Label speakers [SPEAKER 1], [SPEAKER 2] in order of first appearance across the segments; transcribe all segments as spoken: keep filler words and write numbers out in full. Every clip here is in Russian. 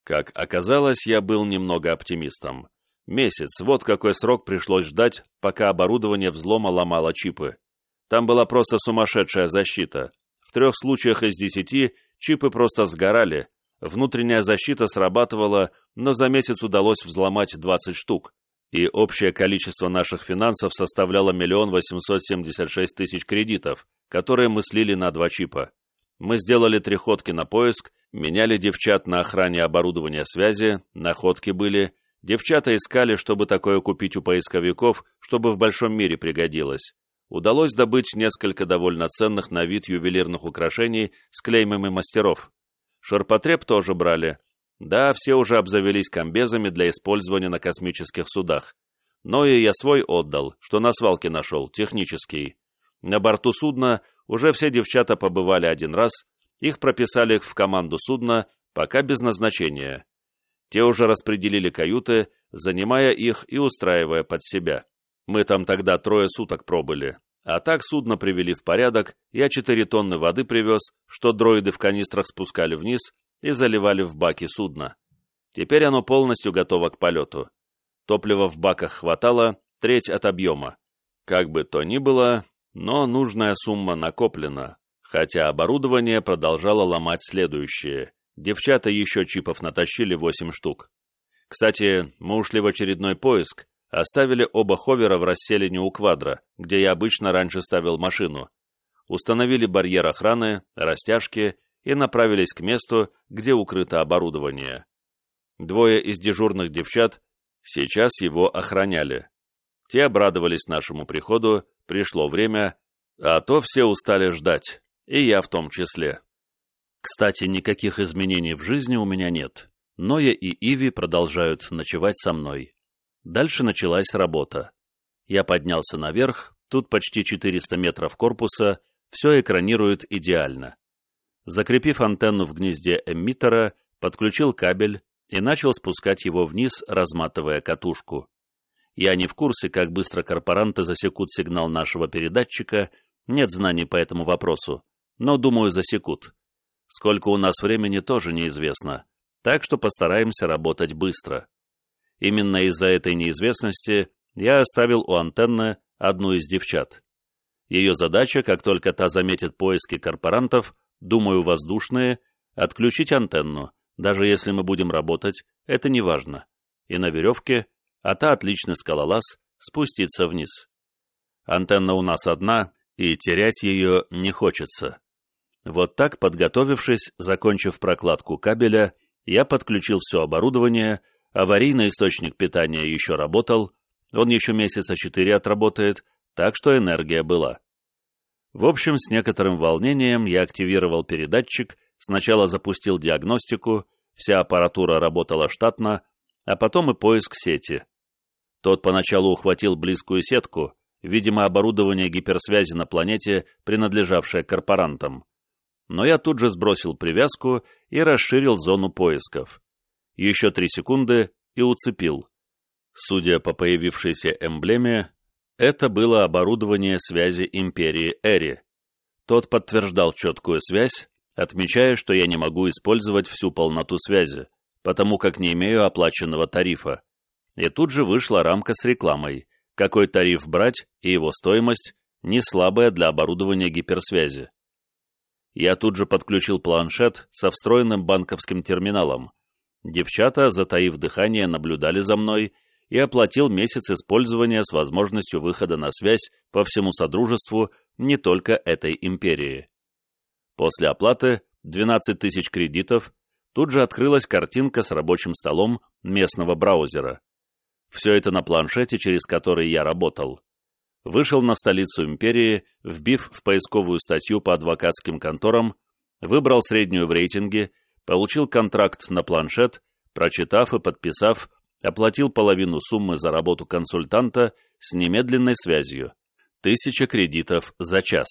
[SPEAKER 1] Как оказалось, я был немного оптимистом. Месяц, вот какой срок пришлось ждать, пока оборудование взлома ломало чипы. Там была просто сумасшедшая защита. В трех случаях из десяти чипы просто сгорали, внутренняя защита срабатывала, но за месяц удалось взломать двадцать штук, и общее количество наших финансов составляло миллион восемьсот семьдесят шесть тысяч кредитов, которые мы слили на два чипа. Мы сделали три ходки на поиск, меняли девчат на охране оборудования связи, находки были. Девчата искали, чтобы такое купить у поисковиков, чтобы в большом мире пригодилось. Удалось добыть несколько довольно ценных на вид ювелирных украшений с клеймами мастеров. Ширпотреб тоже брали. Да, все уже обзавелись комбезами для использования на космических судах. Но и я свой отдал, что на свалке нашел, технический. На борту судна уже все девчата побывали один раз, их прописали в команду судна, пока без назначения. Те уже распределили каюты, занимая их и устраивая под себя. Мы там тогда трое суток пробыли. А так судно привели в порядок, я четыре тонны воды привез, что дроиды в канистрах спускали вниз и заливали в баки судна. Теперь оно полностью готово к полету. Топлива в баках хватало, треть от объема. Как бы то ни было, но нужная сумма накоплена, хотя оборудование продолжало ломать следующее. Девчата еще чипов натащили восемь штук. Кстати, мы ушли в очередной поиск, оставили оба ховера в расселине у квадра, где я обычно раньше ставил машину. Установили барьер охраны, растяжки и направились к месту, где укрыто оборудование. Двое из дежурных девчат сейчас его охраняли. Те обрадовались нашему приходу, пришло время, а то все устали ждать, и я в том числе. Кстати, никаких изменений в жизни у меня нет. Ноя и Иви продолжают ночевать со мной. Дальше началась работа. Я поднялся наверх, тут почти четыреста метров корпуса, все экранирует идеально. Закрепив антенну в гнезде эмиттера, подключил кабель и начал спускать его вниз, разматывая катушку. Я не в курсе, как быстро корпоранты засекут сигнал нашего передатчика, нет знаний по этому вопросу, но, думаю, засекут. Сколько у нас времени, тоже неизвестно, так что постараемся работать быстро. Именно из-за этой неизвестности я оставил у антенны одну из девчат. Ее задача, как только та заметит поиски корпорантов, думаю, воздушные, отключить антенну, даже если мы будем работать, это не важно, и на веревке, а та отличный скалолаз, спуститься вниз. Антенна у нас одна, и терять ее не хочется. Вот так, подготовившись, закончив прокладку кабеля, я подключил все оборудование, аварийный источник питания еще работал, он еще месяца четыре отработает, так что энергия была. В общем, с некоторым волнением я активировал передатчик, сначала запустил диагностику, вся аппаратура работала штатно, а потом и поиск сети. Тот поначалу ухватил близкую сетку, видимо, оборудование гиперсвязи на планете, принадлежавшее корпорантам. Но я тут же сбросил привязку и расширил зону поисков. Еще три секунды и уцепил. Судя по появившейся эмблеме, это было оборудование связи Империи Эри. Тот подтверждал четкую связь, отмечая, что я не могу использовать всю полноту связи, потому как не имею оплаченного тарифа. И тут же вышла рамка с рекламой, какой тариф брать и его стоимость, не слабая для оборудования гиперсвязи. Я тут же подключил планшет со встроенным банковским терминалом. Девчата, затаив дыхание, наблюдали за мной и оплатил месяц использования с возможностью выхода на связь по всему Содружеству, не только этой империи. После оплаты двенадцать тысяч кредитов тут же открылась картинка с рабочим столом местного браузера. Все это на планшете, через который я работал. Вышел на столицу империи, вбив в поисковую статью по адвокатским конторам, выбрал среднюю в рейтинге, получил контракт на планшет, прочитав и подписав, оплатил половину суммы за работу консультанта с немедленной связью. Тысяча кредитов за час.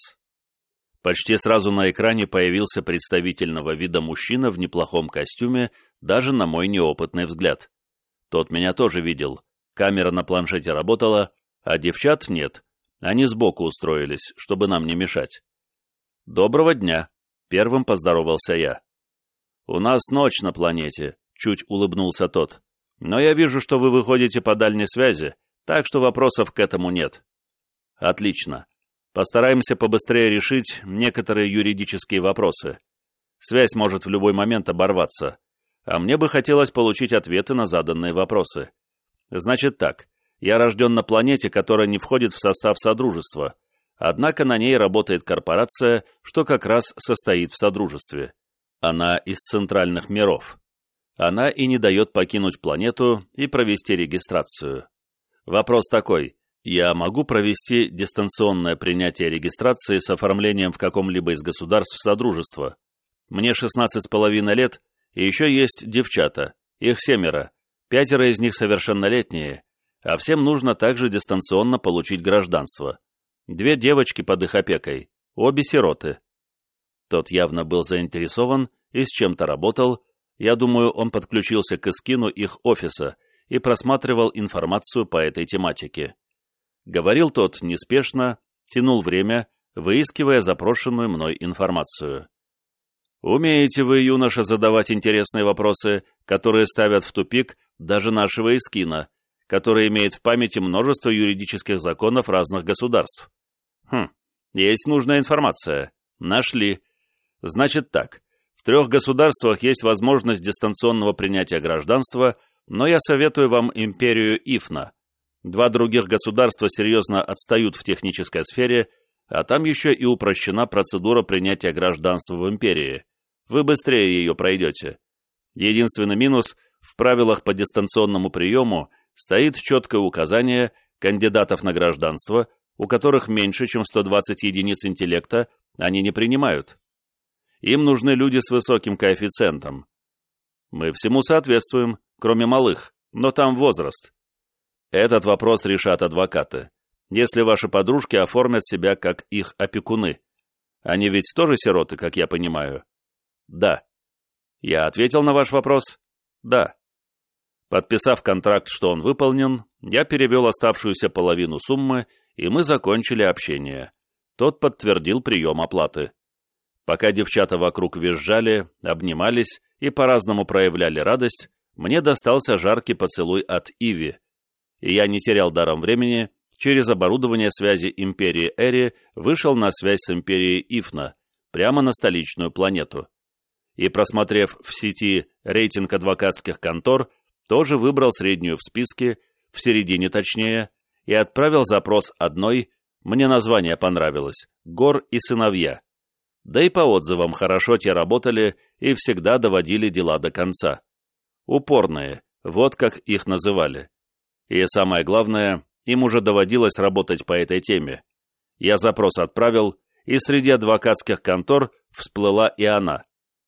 [SPEAKER 1] Почти сразу на экране появился представительного вида мужчина в неплохом костюме, даже на мой неопытный взгляд. Тот меня тоже видел. Камера на планшете работала, а девчат нет. Они сбоку устроились, чтобы нам не мешать. «Доброго дня!» — первым поздоровался я. «У нас ночь на планете», чуть улыбнулся тот. «Но я вижу, что вы выходите по дальней связи, так что вопросов к этому нет». «Отлично. Постараемся побыстрее решить некоторые юридические вопросы. Связь может в любой момент оборваться, а мне бы хотелось получить ответы на заданные вопросы. Значит так, я рожден на планете, которая не входит в состав Содружества, однако на ней работает корпорация, что как раз состоит в Содружестве. Она из центральных миров. Она и не дает покинуть планету и провести регистрацию. Вопрос такой: я могу провести дистанционное принятие регистрации с оформлением в каком-либо из государств Содружества? Мне шестнадцать с половиной лет, и еще есть девчата, их семеро, пятеро из них совершеннолетние, а всем нужно также дистанционно получить гражданство. Две девочки под их опекой, обе сироты. Тот явно был заинтересован и с чем-то работал. Я думаю, он подключился к эскину их офиса и просматривал информацию по этой тематике. Говорил тот неспешно, тянул время, выискивая запрошенную мной информацию. «Умеете вы, юноша, задавать интересные вопросы, которые ставят в тупик даже нашего эскина, который имеет в памяти множество юридических законов разных государств. Хм, есть нужная информация. Нашли. Значит так, в трех государствах есть возможность дистанционного принятия гражданства, но я советую вам империю Ифна. Два других государства серьезно отстают в технической сфере, а там еще и упрощена процедура принятия гражданства в империи. Вы быстрее ее пройдете. Единственный минус – в правилах по дистанционному приему стоит четкое указание кандидатов на гражданство, у которых меньше, чем сто двадцать единиц интеллекта, они не принимают. Им нужны люди с высоким коэффициентом. Мы всему соответствуем, кроме малых, но там возраст. Этот вопрос решат адвокаты, если ваши подружки оформят себя как их опекуны. Они ведь тоже сироты, как я понимаю? Да. Я ответил на ваш вопрос? Да. Подписав контракт, что он выполнен, я перевел оставшуюся половину суммы, и мы закончили общение. Тот подтвердил прием оплаты. Пока девчата вокруг визжали, обнимались и по-разному проявляли радость, мне достался жаркий поцелуй от Иви, и я не терял даром времени, через оборудование связи Империи Эри вышел на связь с Империей Ифна, прямо на столичную планету. И, просмотрев в сети рейтинг адвокатских контор, тоже выбрал среднюю в списке, в середине точнее, и отправил запрос одной, мне название понравилось, «Гор и сыновья». Да и по отзывам хорошо те работали и всегда доводили дела до конца. Упорные, вот как их называли. И самое главное, им уже доводилось работать по этой теме. Я запрос отправил, и среди адвокатских контор всплыла и она.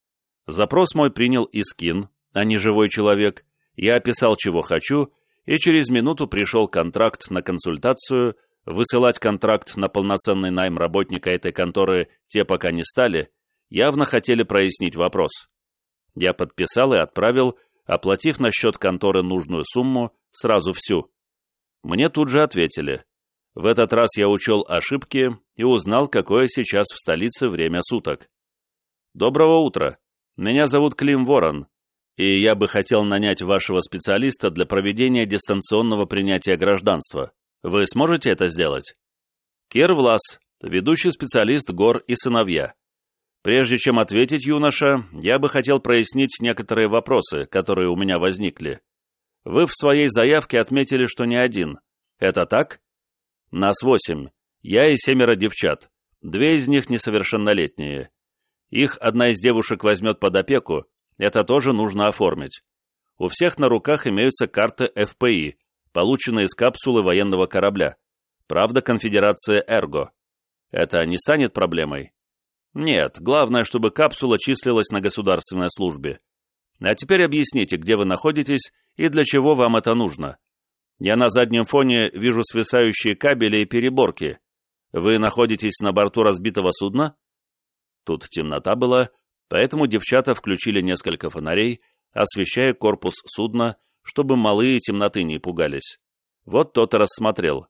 [SPEAKER 1] Запрос мой принял Искин, а не живой человек. Я описал, чего хочу, и через минуту пришел контракт на консультацию. Высылать контракт на полноценный найм работника этой конторы те пока не стали, явно хотели прояснить вопрос. Я подписал и отправил, оплатив на счет конторы нужную сумму, сразу всю. Мне тут же ответили. В этот раз я учел ошибки и узнал, какое сейчас в столице время суток. «Доброго утра. Меня зовут Клим Ворон, и я бы хотел нанять вашего специалиста для проведения дистанционного принятия гражданства. Вы сможете это сделать?» Кир Влас, ведущий специалист «Гор и сыновья». Прежде чем ответить, юноша, я бы хотел прояснить некоторые вопросы, которые у меня возникли. Вы в своей заявке отметили, что не один. Это так? Нас восемь. Я и семеро девчат. Две из них несовершеннолетние. Их одна из девушек возьмет под опеку. Это тоже нужно оформить. У всех на руках имеются карты эф пэ и, полученные из капсулы военного корабля. Правда, конфедерация Эрго. Это не станет проблемой? Нет, главное, чтобы капсула числилась на государственной службе. А теперь объясните, где вы находитесь и для чего вам это нужно. Я на заднем фоне вижу свисающие кабели и переборки. Вы находитесь на борту разбитого судна? Тут темнота была, поэтому девчата включили несколько фонарей, освещая корпус судна, чтобы малые темноты не пугались. Вот тот и рассмотрел.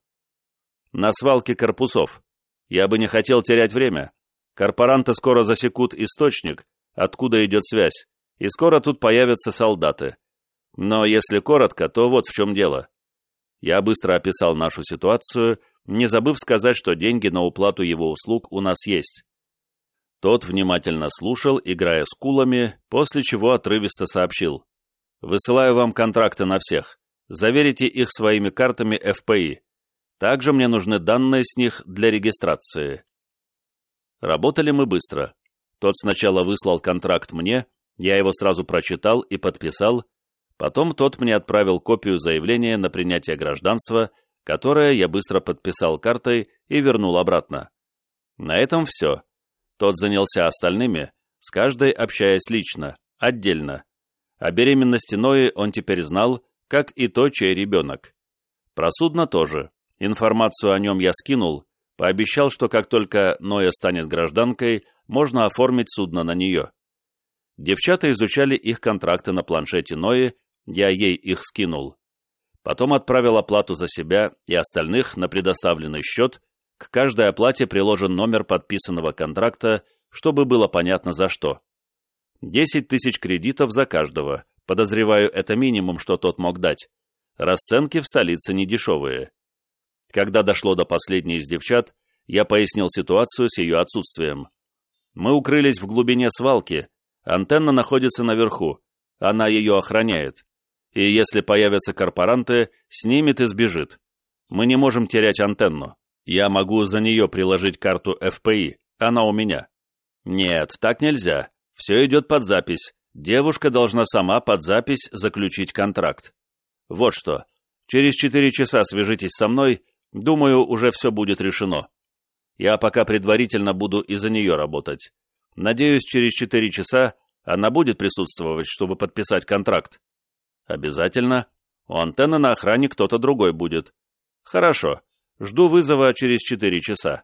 [SPEAKER 1] На свалке корпусов. Я бы не хотел терять время. Корпоранты скоро засекут источник, откуда идет связь, и скоро тут появятся солдаты. Но если коротко, то вот в чем дело. Я быстро описал нашу ситуацию, не забыв сказать, что деньги на уплату его услуг у нас есть. Тот внимательно слушал, играя скулами, после чего отрывисто сообщил. «Высылаю вам контракты на всех. Заверите их своими картами эф пэ и. Также мне нужны данные с них для регистрации». Работали мы быстро. Тот сначала выслал контракт мне, я его сразу прочитал и подписал, потом тот мне отправил копию заявления на принятие гражданства, которое я быстро подписал картой и вернул обратно. На этом все. Тот занялся остальными, с каждой общаясь лично, отдельно. О беременности Нои он теперь знал, как и то, чей ребенок. Про судно тоже. Информацию о нем я скинул, пообещал, что как только Ноя станет гражданкой, можно оформить судно на нее. Девчата изучали их контракты на планшете Нои, я ей их скинул. Потом отправил оплату за себя и остальных на предоставленный счет, к каждой оплате приложен номер подписанного контракта, чтобы было понятно за что. Десять тысяч кредитов за каждого, подозреваю, это минимум, что тот мог дать. Расценки в столице недешевые. Когда дошло до последней из девчат, я пояснил ситуацию с ее отсутствием. Мы укрылись в глубине свалки, антенна находится наверху, она ее охраняет. И если появятся корпоранты, снимет и сбежит. Мы не можем терять антенну. Я могу за нее приложить карту эф пэ и, она у меня. Нет, так нельзя. Все идет под запись. Девушка должна сама под запись заключить контракт. Вот что. Через четыре часа свяжитесь со мной, думаю, уже все будет решено. Я пока предварительно буду и за нее работать. Надеюсь, через четыре часа она будет присутствовать, чтобы подписать контракт. Обязательно. У антенны на охране кто-то другой будет. Хорошо. Жду вызова через четыре часа.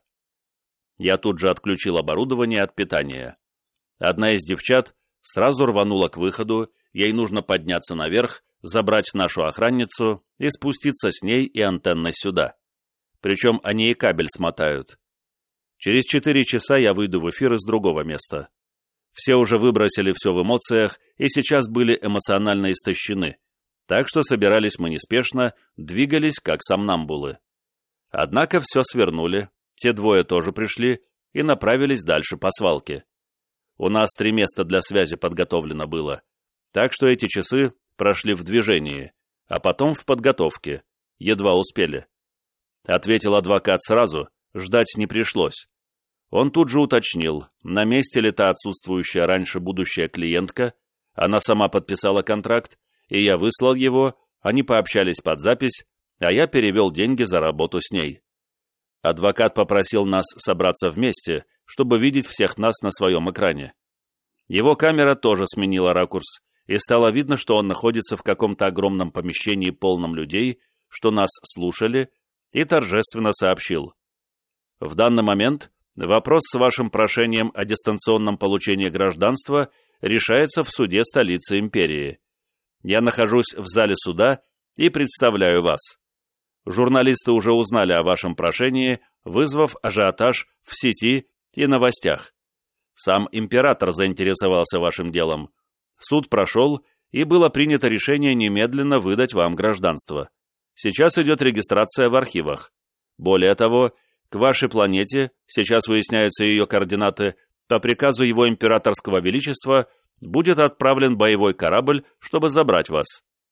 [SPEAKER 1] Я тут же отключил оборудование от питания. Одна из девчат сразу рванула к выходу, ей нужно подняться наверх, забрать нашу охранницу и спуститься с ней и антенной сюда. Причем они и кабель смотают. Через четыре часа я выйду в эфир из другого места. Все уже выбросили все в эмоциях и сейчас были эмоционально истощены, так что собирались мы неспешно, двигались как сомнамбулы. Однако все свернули, те двое тоже пришли и направились дальше по свалке. У нас три места для связи подготовлено было, так что эти часы прошли в движении, а потом в подготовке, едва успели. Ответил адвокат сразу, ждать не пришлось. Он тут же уточнил, на месте ли та отсутствующая раньше будущая клиентка, она сама подписала контракт, и я выслал его, они пообщались под запись, а я перевел деньги за работу с ней. Адвокат попросил нас собраться вместе, чтобы видеть всех нас на своем экране. Его камера тоже сменила ракурс, и стало видно, что он находится в каком-то огромном помещении, полном людей, что нас слушали, и торжественно сообщил. В данный момент вопрос с вашим прошением о дистанционном получении гражданства решается в суде столицы империи. Я нахожусь в зале суда и представляю вас. Журналисты уже узнали о вашем прошении, вызвав ажиотаж в сети и новостях. Сам император заинтересовался вашим делом. Суд прошел, и было принято решение немедленно выдать вам гражданство. Сейчас идет регистрация в архивах. Более того, к вашей планете, сейчас выясняются ее координаты, по приказу его императорского величества будет отправлен боевой корабль, чтобы забрать вас.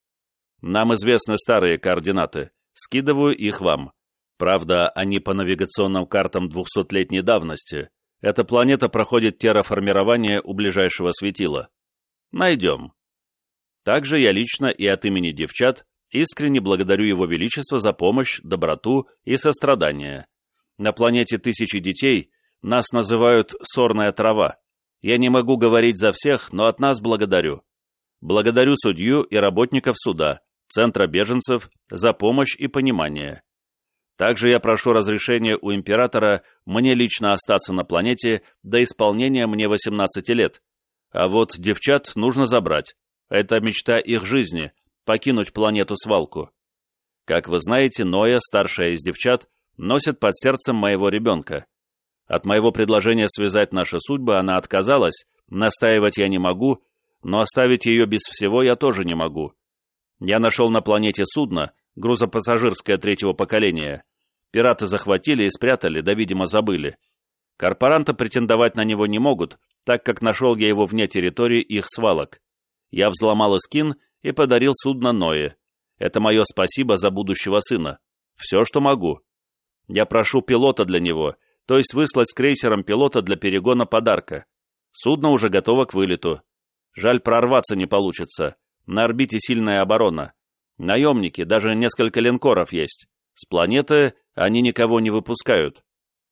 [SPEAKER 1] Нам известны старые координаты. Скидываю их вам. Правда, они по навигационным картам двухсотлетней давности. Эта планета проходит терраформирование у ближайшего светила. Найдем. Также я лично и от имени девчат искренне благодарю Его Величество за помощь, доброту и сострадание. На планете тысячи детей, нас называют «сорная трава». Я не могу говорить за всех, но от нас благодарю. Благодарю судью и работников суда, Центра беженцев за помощь и понимание. Также я прошу разрешения у императора мне лично остаться на планете до исполнения мне восемнадцати лет. А вот девчат нужно забрать. Это мечта их жизни – покинуть планету-свалку. Как вы знаете, Ноя, старшая из девчат, носит под сердцем моего ребенка. От моего предложения связать наши судьбы она отказалась, настаивать я не могу, но оставить ее без всего я тоже не могу. Я нашел на планете судно, грузопассажирское третьего поколения. Пираты захватили и спрятали, да, видимо, забыли. Корпоранты претендовать на него не могут, так как нашел я его вне территории их свалок. Я взломал эскин и подарил судно Ное. Это мое спасибо за будущего сына. Все, что могу. Я прошу пилота для него, то есть выслать с крейсером пилота для перегона подарка. Судно уже готово к вылету. Жаль, прорваться не получится. На орбите сильная оборона. Наемники, даже несколько линкоров есть. С планеты они никого не выпускают.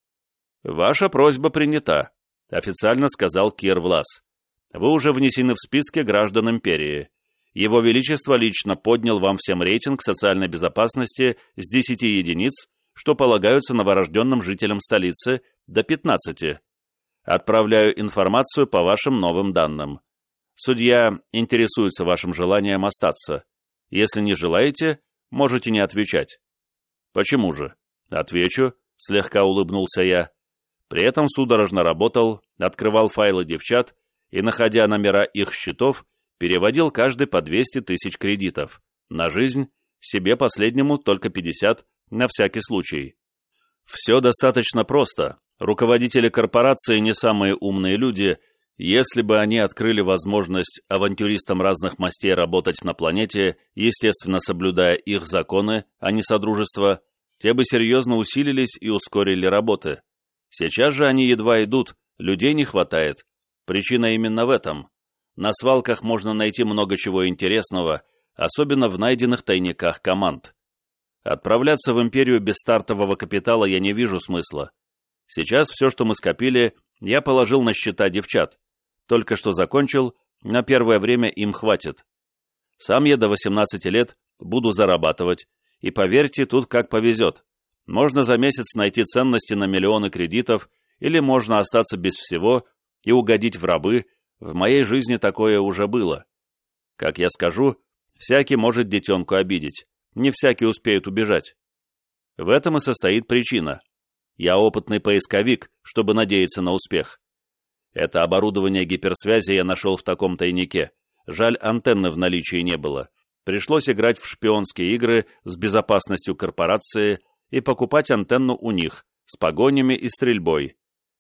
[SPEAKER 1] «Ваша просьба принята», — официально сказал Кир Влас. «Вы уже внесены в списки граждан Империи. Его Величество лично поднял вам всем рейтинг социальной безопасности с десяти единиц, что полагаются новорожденным жителям столицы, до пятнадцати. Отправляю информацию по вашим новым данным. Судья интересуется вашим желанием остаться. Если не желаете, можете не отвечать». «Почему же?» «Отвечу», — слегка улыбнулся я. При этом судорожно работал, открывал файлы девчат и, находя номера их счетов, переводил каждый по двести тысяч кредитов. На жизнь, себе последнему только пятьдесят, на всякий случай. Все достаточно просто. Руководители корпорации не самые умные люди. Если бы они открыли возможность авантюристам разных мастей работать на планете, естественно, соблюдая их законы, а не содружество, те бы серьезно усилились и ускорили работы. Сейчас же они едва идут, людей не хватает. Причина именно в этом. На свалках можно найти много чего интересного, особенно в найденных тайниках команд. Отправляться в Империю без стартового капитала я не вижу смысла. Сейчас все, что мы скопили, я положил на счета девчат. Только что закончил, на первое время им хватит. Сам я до восемнадцати лет буду зарабатывать, и поверьте, тут как повезет. Можно за месяц найти ценности на миллионы кредитов, или можно остаться без всего и угодить в рабы. В моей жизни такое уже было. Как я скажу, всякий может детенку обидеть, не всякий успеет убежать. В этом и состоит причина. Я опытный поисковик, чтобы надеяться на успех. Это оборудование гиперсвязи я нашел в таком тайнике. Жаль, антенны в наличии не было. Пришлось играть в шпионские игры с безопасностью корпорации и покупать антенну у них, с погонями и стрельбой.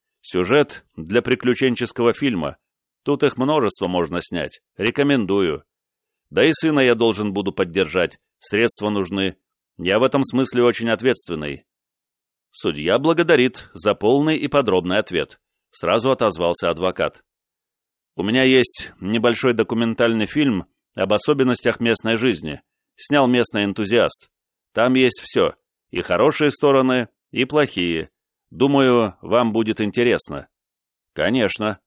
[SPEAKER 1] Сюжет для приключенческого фильма. Тут их множество можно снять. Рекомендую. Да и сына я должен буду поддержать. Средства нужны. Я в этом смысле очень ответственный. Судья благодарит за полный и подробный ответ. Сразу отозвался адвокат. У меня есть небольшой документальный фильм об особенностях местной жизни. Снял местный энтузиаст. Там есть все. И хорошие стороны, и плохие. Думаю, вам будет интересно. Конечно.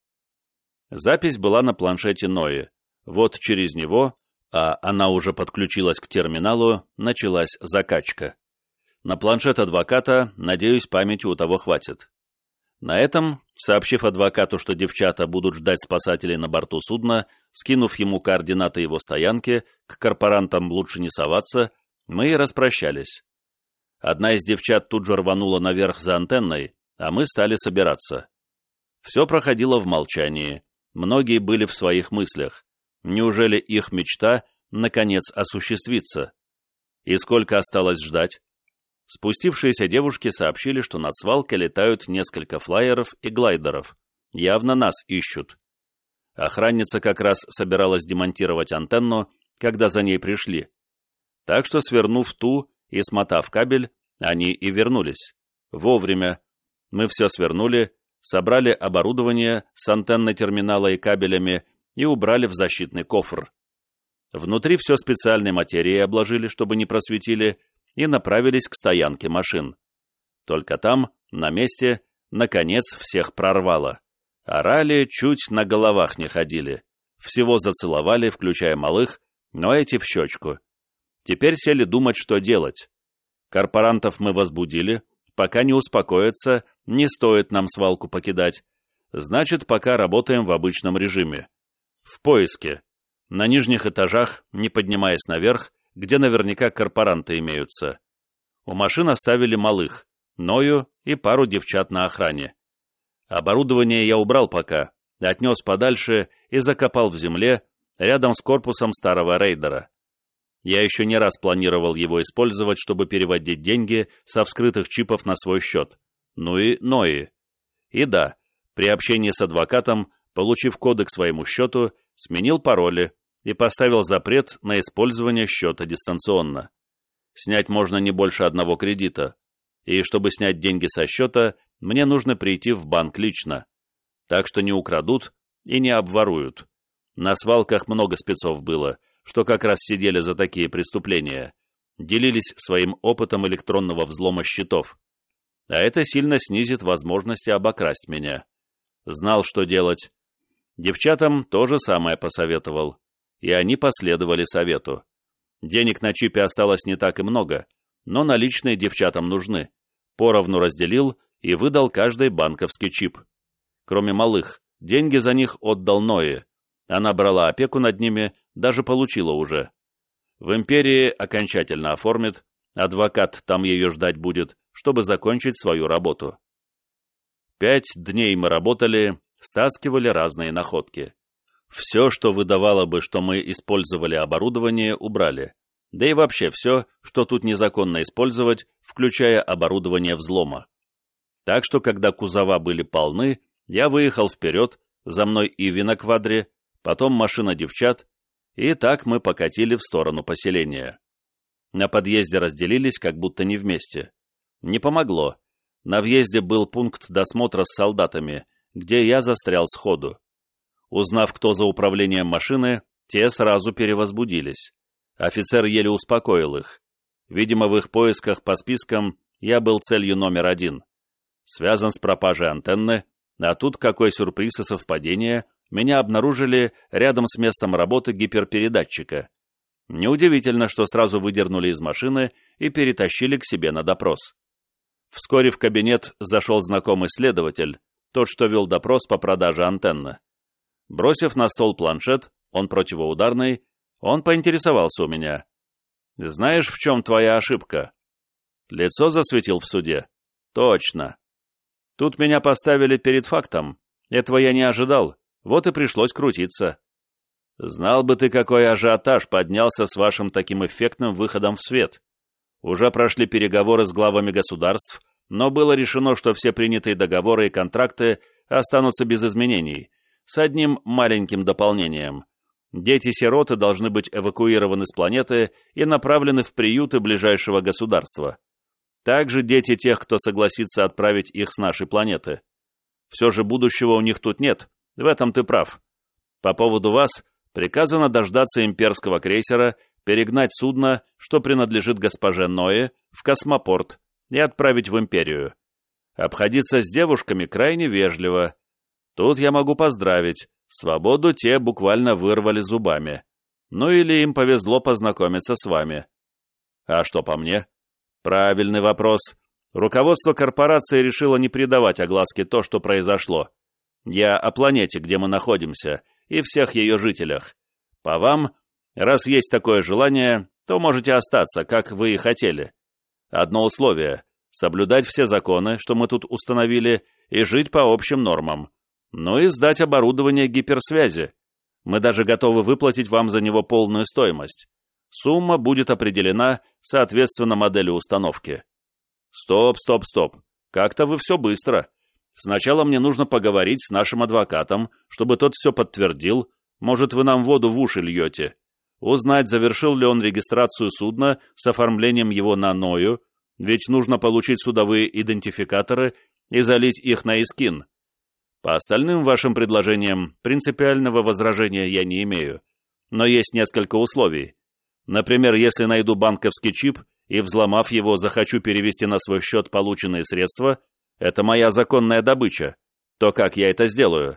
[SPEAKER 1] Запись была на планшете Нои. Вот через него, а она уже подключилась к терминалу, началась закачка. На планшет адвоката, надеюсь, памяти у того хватит. На этом, сообщив адвокату, что девчата будут ждать спасателей на борту судна, скинув ему координаты его стоянки, к корпорантам лучше не соваться, мы и распрощались. Одна из девчат тут же рванула наверх за антенной, а мы стали собираться. Все проходило в молчании. Многие были в своих мыслях. Неужели их мечта, наконец, осуществится? И сколько осталось ждать? Спустившиеся девушки сообщили, что над свалкой летают несколько флайеров и глайдеров. Явно нас ищут. Охранница как раз собиралась демонтировать антенну, когда за ней пришли. Так что, свернув ту и смотав кабель, они и вернулись. Вовремя. Мы все свернули, собрали оборудование с антенной терминала и кабелями и убрали в защитный кофр. Внутри все специальной материей обложили, чтобы не просветили, и направились к стоянке машин. Только там, на месте, наконец всех прорвало. Орали, чуть на головах не ходили. Всего зацеловали, включая малых, но эти в щечку. Теперь сели думать, что делать. Корпорантов мы возбудили, пока не успокоятся, не стоит нам свалку покидать. Значит, пока работаем в обычном режиме. В поиске. На нижних этажах, не поднимаясь наверх, где наверняка корпоранты имеются. У машин оставили малых, Ною и пару девчат на охране. Оборудование я убрал пока, отнес подальше и закопал в земле, рядом с корпусом старого рейдера. Я еще не раз планировал его использовать, чтобы переводить деньги со вскрытых чипов на свой счет. Ну и нои. И да, при общении с адвокатом, получив коды к своему счету, сменил пароли и поставил запрет на использование счета дистанционно. Снять можно не больше одного кредита. И чтобы снять деньги со счета, мне нужно прийти в банк лично. Так что не украдут и не обворуют. На свалках много спецов было, что как раз сидели за такие преступления, делились своим опытом электронного взлома счетов. А это сильно снизит возможности обокрасть меня. Знал, что делать. Девчатам то же самое посоветовал, и они последовали совету. Денег на чипе осталось не так и много, но наличные девчатам нужны. Поровну разделил и выдал каждый банковский чип. Кроме малых, деньги за них отдал Ное. Она брала опеку над ними, даже получила уже. В империи окончательно оформит, адвокат там ее ждать будет, чтобы закончить свою работу. Пять дней мы работали, стаскивали разные находки. Все, что выдавало бы, что мы использовали оборудование, убрали. Да и вообще все, что тут незаконно использовать, включая оборудование взлома. Так что, когда кузова были полны, я выехал вперед, за мной Иви на квадре, потом машина девчат, и так мы покатили в сторону поселения. На подъезде разделились, как будто не вместе. Не помогло. На въезде был пункт досмотра с солдатами, где я застрял сходу. Узнав, кто за управлением машины, те сразу перевозбудились. Офицер еле успокоил их. Видимо, в их поисках по спискам я был целью номер один. Связан с пропажей антенны, а тут какой сюрприз и совпадение, меня обнаружили рядом с местом работы гиперпередатчика. Неудивительно, что сразу выдернули из машины и перетащили к себе на допрос. Вскоре в кабинет зашел знакомый следователь, тот, что вел допрос по продаже антенны. Бросив на стол планшет, он противоударный, он поинтересовался у меня. «Знаешь, в чем твоя ошибка?» Лицо засветил в суде. «Точно. Тут меня поставили перед фактом. Этого я не ожидал, вот и пришлось крутиться. Знал бы ты, какой ажиотаж поднялся с вашим таким эффектным выходом в свет. Уже прошли переговоры с главами государств, но было решено, что все принятые договоры и контракты останутся без изменений, с одним маленьким дополнением. Дети-сироты должны быть эвакуированы с планеты и направлены в приюты ближайшего государства. Также дети тех, кто согласится отправить их с нашей планеты. Все же будущего у них тут нет, в этом ты прав. По поводу вас приказано дождаться имперского крейсера, перегнать судно, что принадлежит госпоже Ное, в космопорт и отправить в империю. Обходиться с девушками крайне вежливо. Тут я могу поздравить, свободу те буквально вырвали зубами. Ну или им повезло познакомиться с вами. А что по мне? Правильный вопрос. Руководство корпорации решило не придавать огласке то, что произошло. Я о планете, где мы находимся, и всех ее жителях. По вам, раз есть такое желание, то можете остаться, как вы и хотели. Одно условие — соблюдать все законы, что мы тут установили, и жить по общим нормам. Ну и сдать оборудование гиперсвязи. Мы даже готовы выплатить вам за него полную стоимость. Сумма будет определена соответственно модели установки. Стоп, стоп, стоп. Как-то вы все быстро. Сначала мне нужно поговорить с нашим адвокатом, чтобы тот все подтвердил. Может, вы нам воду в уши льете. Узнать, завершил ли он регистрацию судна с оформлением его на Ною, ведь нужно получить судовые идентификаторы и залить их на Искин. По остальным вашим предложениям принципиального возражения я не имею, но есть несколько условий. Например, если найду банковский чип и, взломав его, захочу перевести на свой счет полученные средства, это моя законная добыча, то как я это сделаю?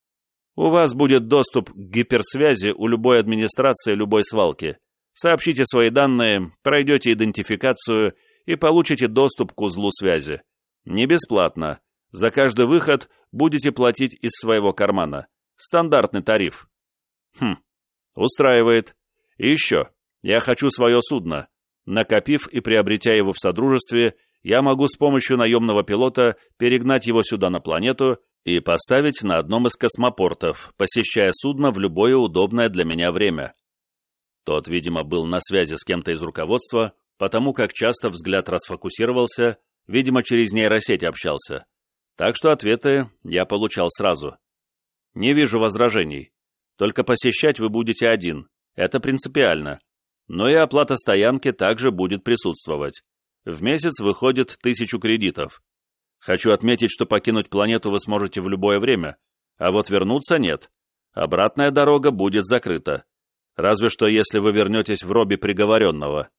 [SPEAKER 1] У вас будет доступ к гиперсвязи у любой администрации любой свалки. Сообщите свои данные, пройдете идентификацию и получите доступ к узлу связи. Не бесплатно. За каждый выход будете платить из своего кармана. Стандартный тариф. Хм, устраивает. И еще, я хочу свое судно. Накопив и приобретя его в Содружестве, я могу с помощью наемного пилота перегнать его сюда на планету и поставить на одном из космопортов, посещая судно в любое удобное для меня время. Тот, видимо, был на связи с кем-то из руководства, потому как часто взгляд расфокусировался, видимо, через нейросеть общался. Так что ответы я получал сразу. Не вижу возражений. Только посещать вы будете один. Это принципиально. Но и оплата стоянки также будет присутствовать. В месяц выходит тысячу кредитов. Хочу отметить, что покинуть планету вы сможете в любое время, а вот вернуться нет. Обратная дорога будет закрыта. Разве что если вы вернетесь в робе приговоренного.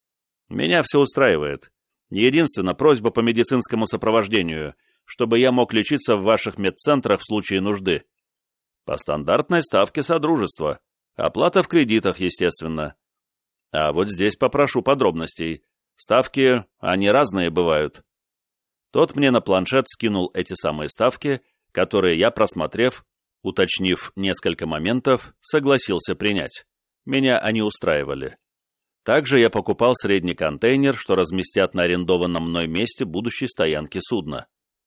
[SPEAKER 1] Меня все устраивает. Единственная просьба по медицинскому сопровождению, чтобы я мог лечиться в ваших медцентрах в случае нужды. По стандартной ставке Содружества. Оплата в кредитах, естественно. А вот здесь попрошу подробностей. Ставки, они разные бывают. Тот мне на планшет скинул эти самые ставки, которые я, просмотрев, уточнив несколько моментов, согласился принять. Меня они устраивали. Также я покупал средний контейнер, что разместят на арендованном мной месте будущей стоянки судна.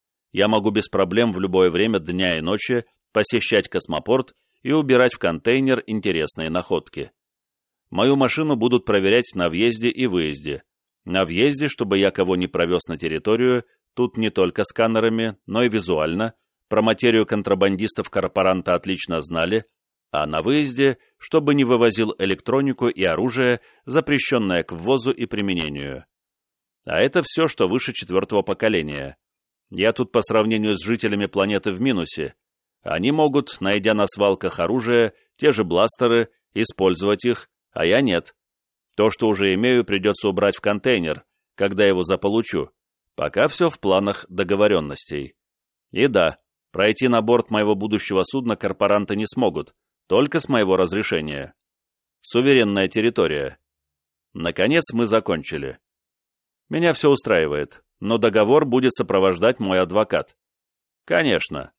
[SPEAKER 1] Я могу без проблем в любое время дня и ночи посещать космопорт и убирать в контейнер интересные находки. Мою машину будут проверять на въезде и выезде. На въезде, чтобы я кого не провез на территорию, тут не только сканерами, но и визуально, про материю контрабандистов корпоранта отлично знали, а на выезде, чтобы не вывозил электронику и оружие, запрещенное к ввозу и применению. А это все, что выше четвертого поколения. Я тут по сравнению с жителями планеты в минусе. Они могут, найдя на свалках оружие, те же бластеры, использовать их, а я нет. То, что уже имею, придется убрать в контейнер, когда его заполучу. Пока все в планах договоренностей. И да, пройти на борт моего будущего судна корпоранты не смогут, только с моего разрешения. Суверенная территория. Наконец мы закончили. Меня все устраивает, но договор будет сопровождать мой адвокат. Конечно.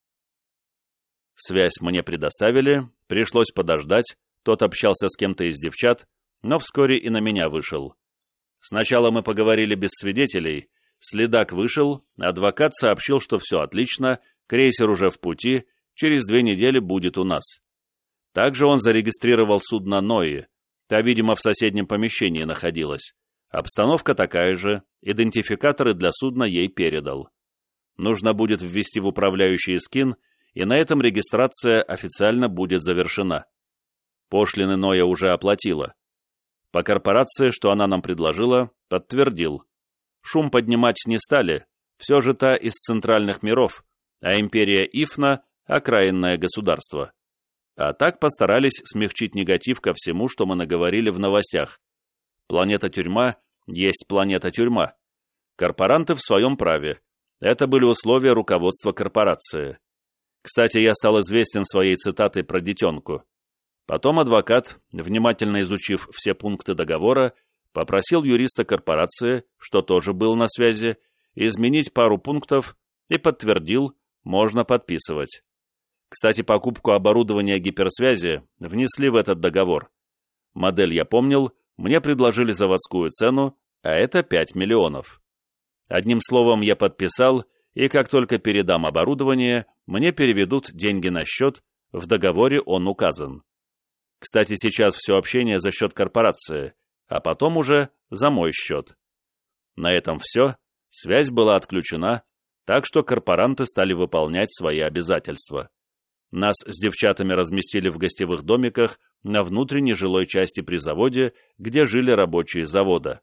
[SPEAKER 1] Связь мне предоставили, пришлось подождать, тот общался с кем-то из девчат, но вскоре и на меня вышел. Сначала мы поговорили без свидетелей, следак вышел, адвокат сообщил, что все отлично, крейсер уже в пути, через две недели будет у нас. Также он зарегистрировал судно Нои, та, видимо, в соседнем помещении находилась. Обстановка такая же, идентификаторы для судна ей передал. Нужно будет ввести в управляющий скин, и на этом регистрация официально будет завершена. Пошлины Ноя уже оплатила. По корпорации, что она нам предложила, подтвердил. Шум поднимать не стали, все же та из центральных миров, а империя Ифна – окраинное государство. А так постарались смягчить негатив ко всему, что мы наговорили в новостях. Планета-тюрьма есть планета-тюрьма. Корпоранты в своем праве. Это были условия руководства корпорации. Кстати, я стал известен своей цитатой про детенку. Потом адвокат, внимательно изучив все пункты договора, попросил юриста корпорации, что тоже был на связи, изменить пару пунктов и подтвердил, можно подписывать. Кстати, покупку оборудования гиперсвязи внесли в этот договор. Модель я помнил, мне предложили заводскую цену, а это пять миллионов. Одним словом, я подписал, и как только передам оборудование, мне переведут деньги на счет, в договоре он указан. Кстати, сейчас все общение за счет корпорации, а потом уже за мой счет. На этом все, связь была отключена, так что корпоранты стали выполнять свои обязательства. Нас с девчатами разместили в гостевых домиках на внутренней жилой части при заводе, где жили рабочие завода.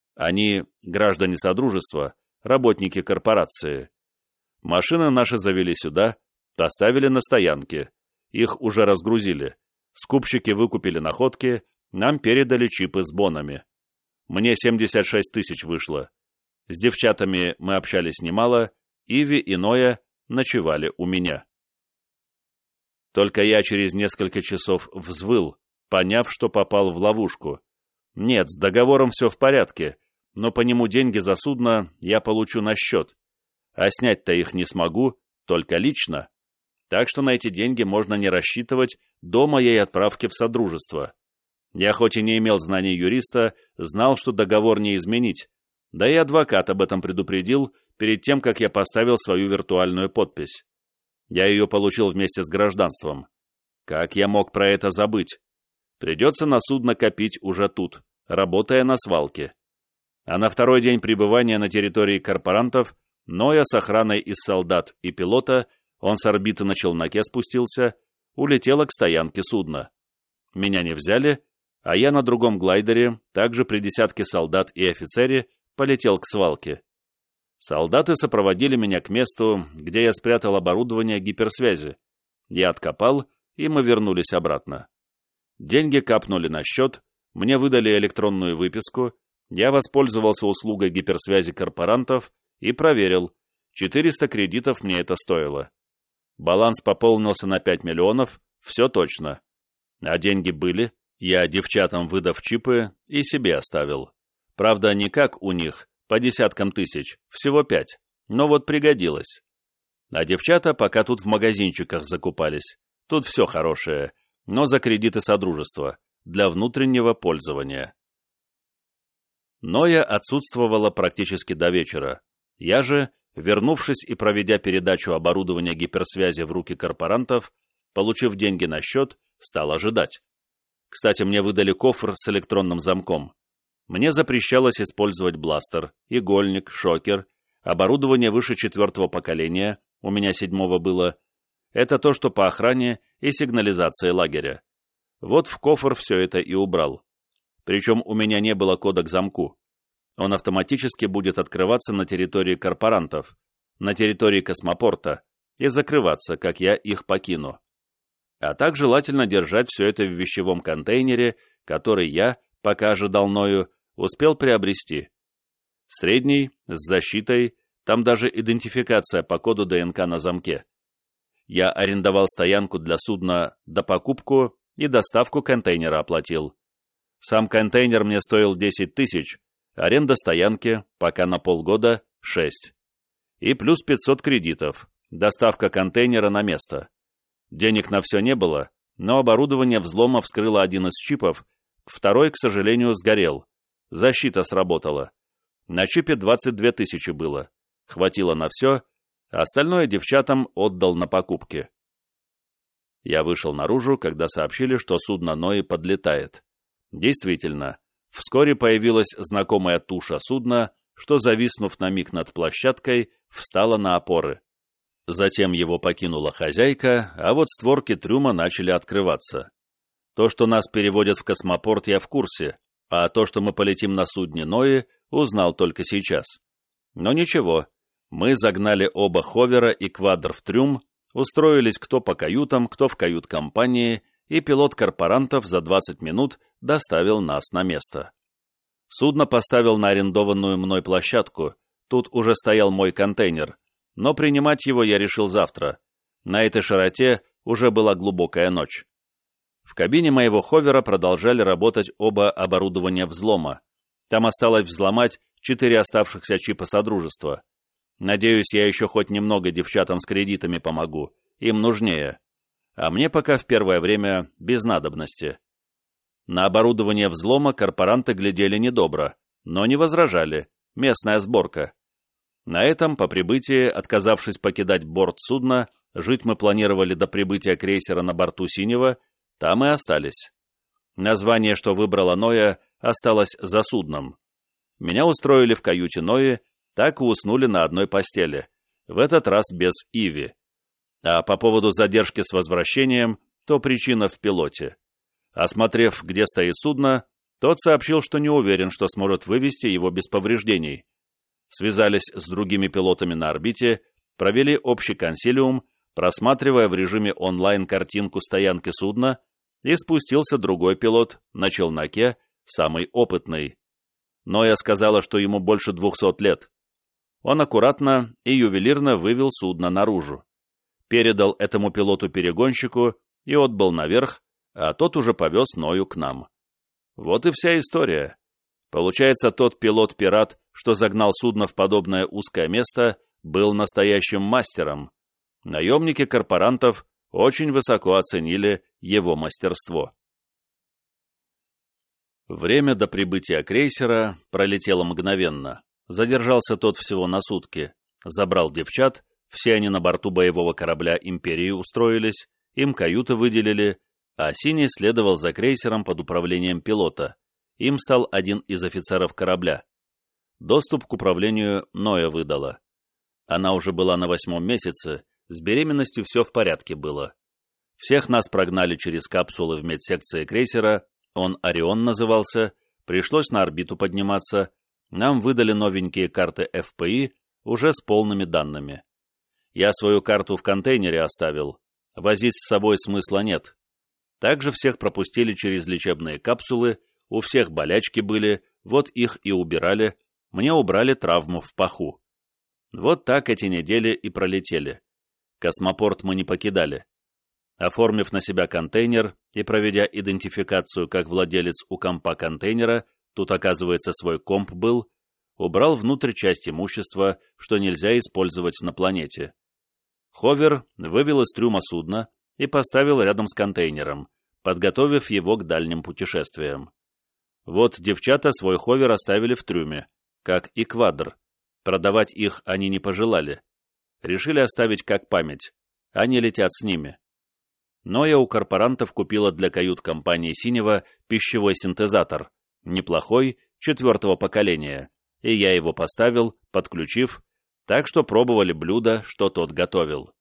[SPEAKER 1] Они граждане Содружества, работники корпорации. Машины наши завели сюда, поставили на стоянке. Их уже разгрузили. Скупщики выкупили находки, нам передали чипы с бонами. Мне семьдесят шесть тысяч вышло. С девчатами мы общались немало, Иви и Ноя ночевали у меня. Только я через несколько часов взвыл, поняв, что попал в ловушку. Нет, с договором все в порядке, но по нему деньги за судно я получу на счет. А снять-то их не смогу, только лично. Так что на эти деньги можно не рассчитывать до моей отправки в Содружество. Я хоть и не имел знаний юриста, знал, что договор не изменить, да и адвокат об этом предупредил перед тем, как я поставил свою виртуальную подпись. Я ее получил вместе с гражданством. Как я мог про это забыть? Придется на судно копить уже тут, работая на свалке. А на второй день пребывания на территории корпорантов Ноя с охраной из солдат и пилота, он с орбиты на челноке спустился, улетела к стоянке судна. Меня не взяли, а я на другом глайдере, также при десятке солдат и офицере, полетел к свалке. Солдаты сопроводили меня к месту, где я спрятал оборудование гиперсвязи. Я откопал, и мы вернулись обратно. Деньги капнули на счет, мне выдали электронную выписку, я воспользовался услугой гиперсвязи корпорантов и проверил, четыреста кредитов мне это стоило. Баланс пополнился на пять миллионов, все точно. А деньги были, я девчатам выдав чипы и себе оставил. Правда, не как у них, по десяткам тысяч, всего пять, но вот пригодилось. А девчата пока тут в магазинчиках закупались. Тут все хорошее, но за кредиты Содружества, для внутреннего пользования. Ноя отсутствовала практически до вечера. Я же, вернувшись и проведя передачу оборудования гиперсвязи в руки корпорантов, получив деньги на счет, стал ожидать. Кстати, мне выдали кофр с электронным замком. Мне запрещалось использовать бластер, игольник, шокер, оборудование выше четвертого поколения, у меня седьмого было. Это то, что по охране и сигнализации лагеря. Вот в кофр все это и убрал. Причем у меня не было кода к замку. Он автоматически будет открываться на территории корпорантов, на территории космопорта, и закрываться, как я их покину. А так желательно держать все это в вещевом контейнере, который я, пока ожидал Ною, успел приобрести. Средний, с защитой, там даже идентификация по коду ДНК на замке. Я арендовал стоянку для судна до покупку и доставку контейнера оплатил. Сам контейнер мне стоил десять тысяч, аренда стоянки, пока на полгода, шесть. И плюс пятьсот кредитов, доставка контейнера на место. Денег на все не было, но оборудование взлома вскрыло один из чипов, второй, к сожалению, сгорел. Защита сработала. На чипе двадцать две тысячи было. Хватило на все, а остальное девчатам отдал на покупки. Я вышел наружу, когда сообщили, что судно Нои подлетает. Действительно, вскоре появилась знакомая туша судна, что, зависнув на миг над площадкой, встала на опоры. Затем его покинула хозяйка, а вот створки трюма начали открываться. То, что нас переводят в космопорт, я в курсе, а то, что мы полетим на судне Нои, узнал только сейчас. Но ничего, мы загнали оба ховера и квадр в трюм, устроились кто по каютам, кто в кают-компании, и пилот корпорантов за двадцать минут доставил нас на место. Судно поставил на арендованную мной площадку, тут уже стоял мой контейнер, но принимать его я решил завтра. На этой широте уже была глубокая ночь. В кабине моего ховера продолжали работать оба оборудования взлома. Там осталось взломать четыре оставшихся чипа Содружества. Надеюсь, я еще хоть немного девчатам с кредитами помогу, им нужнее. А мне пока в первое время без надобности. На оборудование взлома корпоранты глядели недобро, но не возражали, местная сборка. На этом, по прибытии, отказавшись покидать борт судна, жить мы планировали до прибытия крейсера на борту «Синего», там и остались. Название, что выбрала Ноя, осталось за судном. Меня устроили в каюте Нои, так и уснули на одной постели, в этот раз без Иви. А по поводу задержки с возвращением, то причина в пилоте. Осмотрев, где стоит судно, тот сообщил, что не уверен, что сможет вывести его без повреждений. Связались с другими пилотами на орбите, провели общий консилиум, просматривая в режиме онлайн картинку стоянки судна, и спустился другой пилот на челноке, самый опытный. Ноя сказала, что ему больше двухсот лет. Он аккуратно и ювелирно вывел судно наружу. Передал этому пилоту-перегонщику и отбыл наверх, а тот уже повез Ною к нам. Вот и вся история. Получается, тот пилот-пират, что загнал судно в подобное узкое место, был настоящим мастером. Наемники корпорантов очень высоко оценили его мастерство. Время до прибытия крейсера пролетело мгновенно. Задержался тот всего на сутки. Забрал девчат, Все они на борту боевого корабля «Империи» устроились, им каюты выделили, а Синий следовал за крейсером под управлением пилота. Им стал один из офицеров корабля. Доступ к управлению Ноя выдала. Она уже была на восьмом месяце, с беременностью все в порядке было. Всех нас прогнали через капсулы в медсекции крейсера, он «Орион» назывался, пришлось на орбиту подниматься, нам выдали новенькие карты эф пэ и, уже с полными данными. Я свою карту в контейнере оставил, возить с собой смысла нет. Также всех пропустили через лечебные капсулы, у всех болячки были, вот их и убирали, мне убрали травму в паху. Вот так эти недели и пролетели. Космопорт мы не покидали. Оформив на себя контейнер и проведя идентификацию как владелец у компа контейнера, тут, оказывается, свой комп был, убрал внутрь часть имущества, что нельзя использовать на планете. Ховер вывел из трюма судна и поставил рядом с контейнером, подготовив его к дальним путешествиям. Вот девчата свой ховер оставили в трюме, как и квадр. Продавать их они не пожелали. Решили оставить как память. Они летят с ними. Но я у корпорантов купила для кают компании «Синего» пищевой синтезатор, неплохой, четвертого поколения, и я его поставил, подключив, так что пробовали блюда, что тот готовил.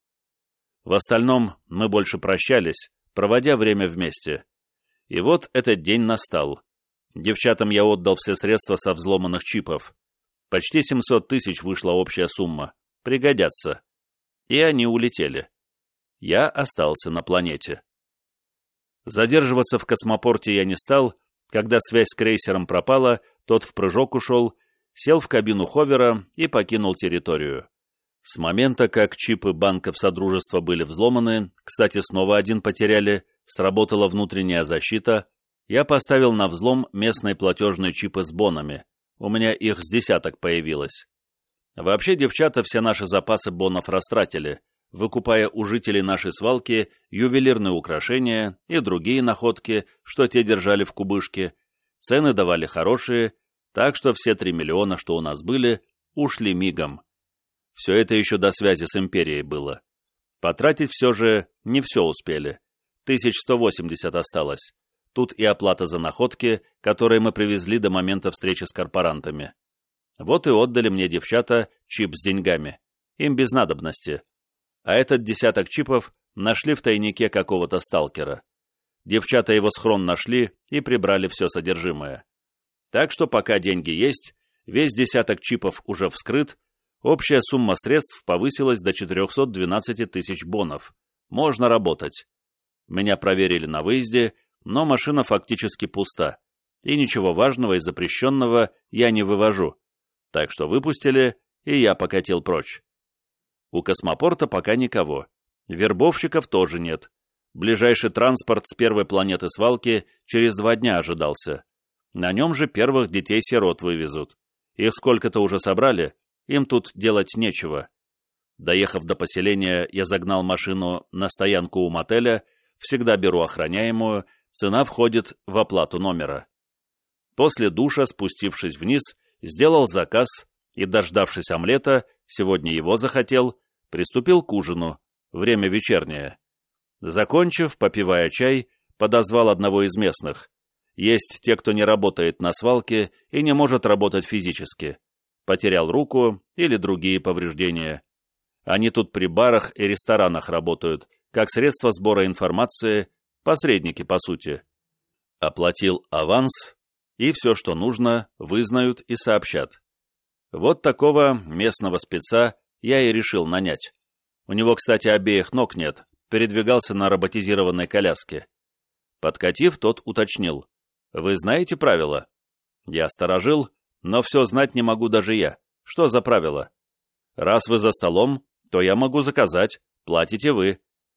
[SPEAKER 1] В остальном мы больше прощались, проводя время вместе. И вот этот день настал. Девчатам я отдал все средства со взломанных чипов. Почти семьсот тысяч вышла общая сумма. Пригодятся. И они улетели. Я остался на планете. Задерживаться в космопорте я не стал. Когда связь с крейсером пропала, тот в прыжок ушел, сел в кабину ховера и покинул территорию. С момента, как чипы банков Содружества были взломаны, кстати, снова один потеряли, сработала внутренняя защита, я поставил на взлом местные платежные чипы с бонами. У меня их с десяток появилось. Вообще, девчата все наши запасы бонов растратили, выкупая у жителей нашей свалки ювелирные украшения и другие находки, что те держали в кубышке. Цены давали хорошие, так что все три миллиона, что у нас были, ушли мигом. Все это еще до связи с Империей было. Потратить все же не все успели. тысяча сто восемьдесят осталось. Тут и оплата за находки, которые мы привезли до момента встречи с корпорантами. Вот и отдали мне девчата чип с деньгами. Им без надобности. А этот десяток чипов нашли в тайнике какого-то сталкера. Девчата его схрон нашли и прибрали все содержимое. Так что пока деньги есть, весь десяток чипов уже вскрыт, общая сумма средств повысилась до четырехсот двенадцати тысяч бонов. Можно работать. Меня проверили на выезде, но машина фактически пуста, и ничего важного и запрещенного я не вывожу. Так что выпустили, и я покатил прочь. У космопорта пока никого. Вербовщиков тоже нет. Ближайший транспорт с первой планеты свалки через два дня ожидался. На нем же первых детей-сирот вывезут. Их сколько-то уже собрали, им тут делать нечего. Доехав до поселения, я загнал машину на стоянку у мотеля, всегда беру охраняемую, цена входит в оплату номера. После душа, спустившись вниз, сделал заказ и, дождавшись омлета, сегодня его захотел, приступил к ужину, время вечернее. Закончив, попивая чай, подозвал одного из местных. Есть те, кто не работает на свалке и не может работать физически. Потерял руку или другие повреждения. Они тут при барах и ресторанах работают, как средство сбора информации, посредники, по сути. Оплатил аванс, и все, что нужно, вызнают и сообщат. Вот такого местного спеца я и решил нанять. У него, кстати, обеих ног нет, передвигался на роботизированной коляске. Подкатив, тот уточнил. «Вы знаете правила?» Я сторожил, но все знать не могу даже я. Что за правила? Раз вы за столом, то я могу заказать, платите вы.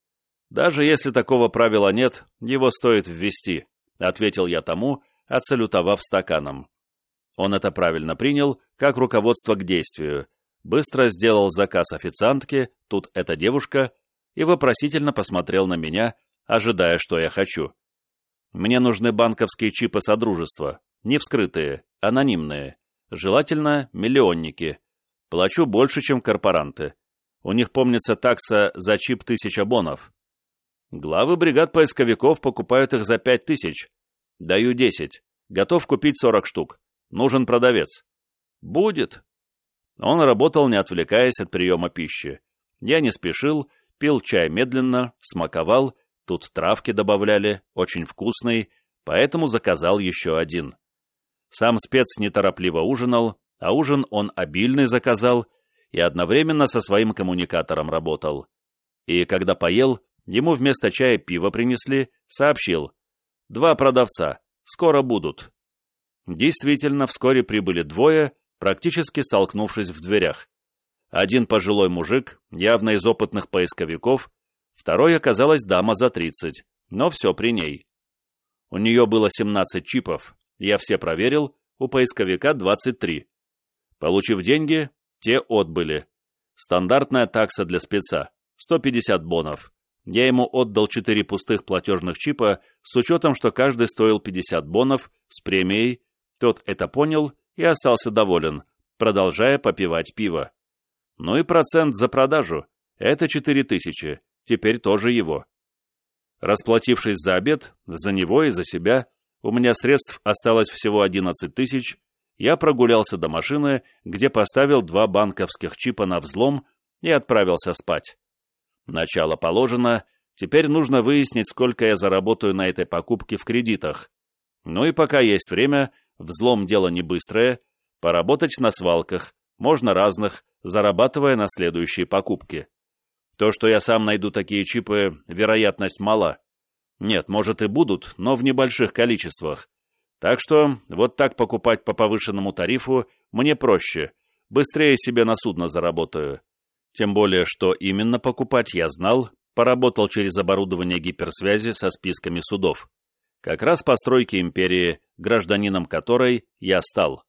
[SPEAKER 1] Даже если такого правила нет, его стоит ввести, ответил я тому, отсалютовав стаканом. Он это правильно принял, как руководство к действию, быстро сделал заказ официантке, тут эта девушка, и вопросительно посмотрел на меня, ожидая, что я хочу. Мне нужны банковские чипы Содружества, не вскрытые, анонимные, желательно миллионники. Плачу больше, чем корпоранты. У них, помнится, такса за чип тысяча бонов. Главы бригад поисковиков покупают их за пять тысяч. Даю десять. Готов купить сорок штук. Нужен продавец. Будет. Он работал, не отвлекаясь от приема пищи. Я не спешил, пил чай медленно, смаковал, тут травки добавляли, очень вкусный, поэтому заказал еще один. Сам спец неторопливо ужинал, а ужин он обильный заказал и одновременно со своим коммуникатором работал. И когда поел, ему вместо чая пиво принесли, сообщил: «Два продавца, скоро будут». Действительно, вскоре прибыли двое, практически столкнувшись в дверях. Один пожилой мужик, явно из опытных поисковиков, второй оказалась дама за тридцать, но все при ней. У нее было семнадцать чипов, я все проверил, у поисковика двадцать три. Получив деньги, те отбыли. Стандартная такса для спеца – сто пятьдесят бонов. Я ему отдал четыре пустых платежных чипа с учетом, что каждый стоил пятьдесят бонов с премией. Тот это понял и остался доволен, продолжая попивать пиво. Ну и процент за продажу – это четыре тысячи, теперь тоже его. Расплатившись за обед, за него и за себя, у меня средств осталось всего одиннадцать тысяч, я прогулялся до машины, где поставил два банковских чипа на взлом и отправился спать. Начало положено, теперь нужно выяснить, сколько я заработаю на этой покупке в кредитах. Ну и пока есть время, взлом дело не быстрое, поработать на свалках, можно разных, зарабатывая на следующие покупки. То, что я сам найду такие чипы, вероятность мала. Нет, может и будут, но в небольших количествах. Так что вот так покупать по повышенному тарифу мне проще, быстрее себе на судно заработаю. Тем более, что именно покупать я знал, поработал через оборудование гиперсвязи со списками судов. Как раз по стройке империи, гражданином которой я стал.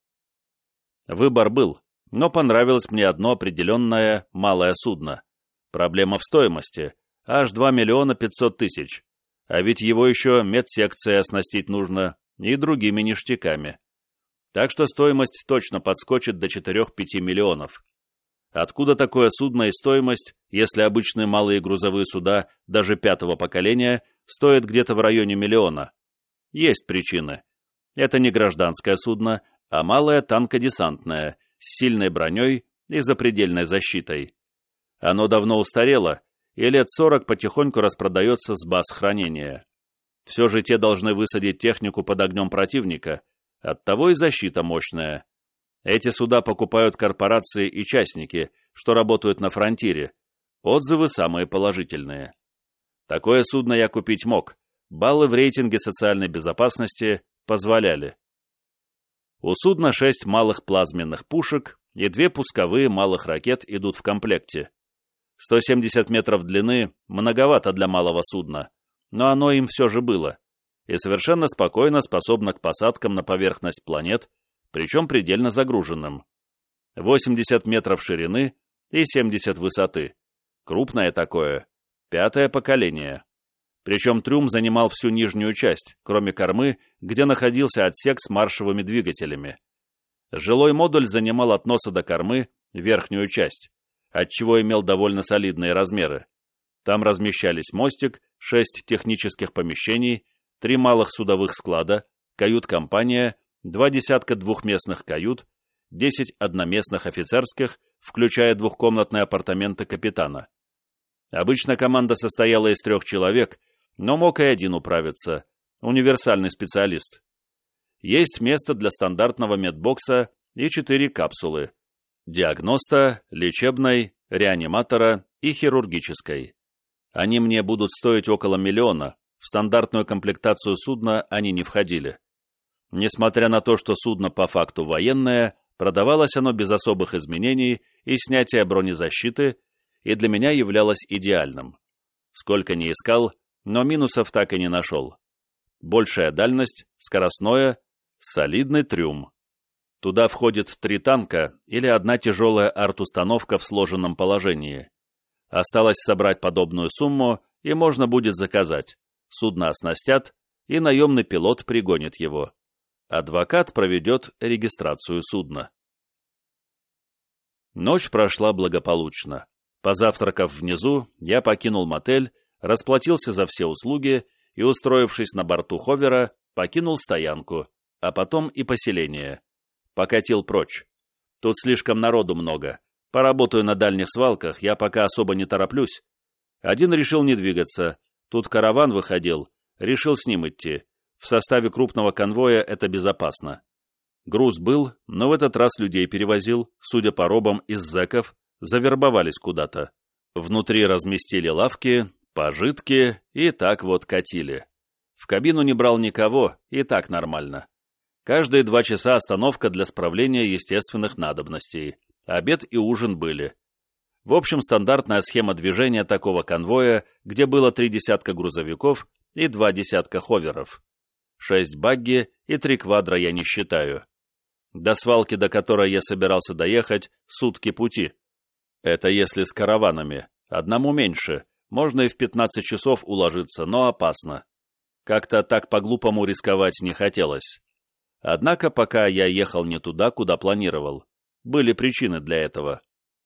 [SPEAKER 1] Выбор был, но понравилось мне одно определенное малое судно. Проблема в стоимости, аж два миллиона пятьсот тысяч. А ведь его еще медсекцией оснастить нужно и другими ништяками. Так что стоимость точно подскочит до четырех-пяти миллионов. Откуда такое судно и стоимость, если обычные малые грузовые суда, даже пятого поколения, стоят где-то в районе миллиона? Есть причины. Это не гражданское судно, а малое танкодесантное, с сильной броней и запредельной защитой. Оно давно устарело, и лет сорок потихоньку распродается с баз хранения. Все же те должны высадить технику под огнем противника, оттого и защита мощная. Эти суда покупают корпорации и частники, что работают на фронтире. Отзывы самые положительные. Такое судно я купить мог, баллы в рейтинге социальной безопасности позволяли. У судна шесть малых плазменных пушек и две пусковые малых ракет идут в комплекте. сто семьдесят метров длины многовато для малого судна, но оно им все же было, и совершенно спокойно способно к посадкам на поверхность планет, причем предельно загруженным. восемьдесят метров ширины и семьдесят высоты. Крупное такое, пятое поколение. Причем трюм занимал всю нижнюю часть, кроме кормы, где находился отсек с маршевыми двигателями. Жилой модуль занимал от носа до кормы верхнюю часть, отчего имел довольно солидные размеры. Там размещались мостик, шесть технических помещений, три малых судовых склада, кают-компания, два десятка двухместных кают, десять одноместных офицерских, включая двухкомнатные апартаменты капитана. Обычно команда состояла из трех человек, но мог и один управиться, универсальный специалист. Есть место для стандартного медбокса и четыре капсулы – диагноста, лечебной, реаниматора и хирургической. Они мне будут стоить около миллиона, в стандартную комплектацию судна они не входили. Несмотря на то, что судно по факту военное, продавалось оно без особых изменений и снятия бронезащиты, и для меня являлось идеальным. Сколько ни искал, но минусов так и не нашел. Большая дальность, скоростное, солидный трюм. Туда входит три танка или одна тяжелая арт-установка в сложенном положении. Осталось собрать подобную сумму, и можно будет заказать. Судно оснастят, и наемный пилот пригонит его. Адвокат проведет регистрацию судна. Ночь прошла благополучно. Позавтракав внизу, я покинул мотель, расплатился за все услуги и, устроившись на борту ховера, покинул стоянку, а потом и поселение. Покатил прочь. Тут слишком народу много. Поработаю на дальних свалках, я пока особо не тороплюсь. Один решил не двигаться. Тут караван выходил, решил с ним идти. В составе крупного конвоя это безопасно. Груз был, но в этот раз людей перевозил, судя по робам из зэков, завербовались куда-то. Внутри разместили лавки, пожитки и так вот катили. В кабину не брал никого, и так нормально. Каждые два часа остановка для справления естественных надобностей. Обед и ужин были. В общем, стандартная схема движения такого конвоя, где было три десятка грузовиков и два десятка ховеров. Шесть багги и три квадра я не считаю. До свалки, до которой я собирался доехать, сутки пути. Это если с караванами. Одному меньше. Можно и в пятнадцать часов уложиться, но опасно. Как-то так по-глупому рисковать не хотелось. Однако пока я ехал не туда, куда планировал. Были причины для этого.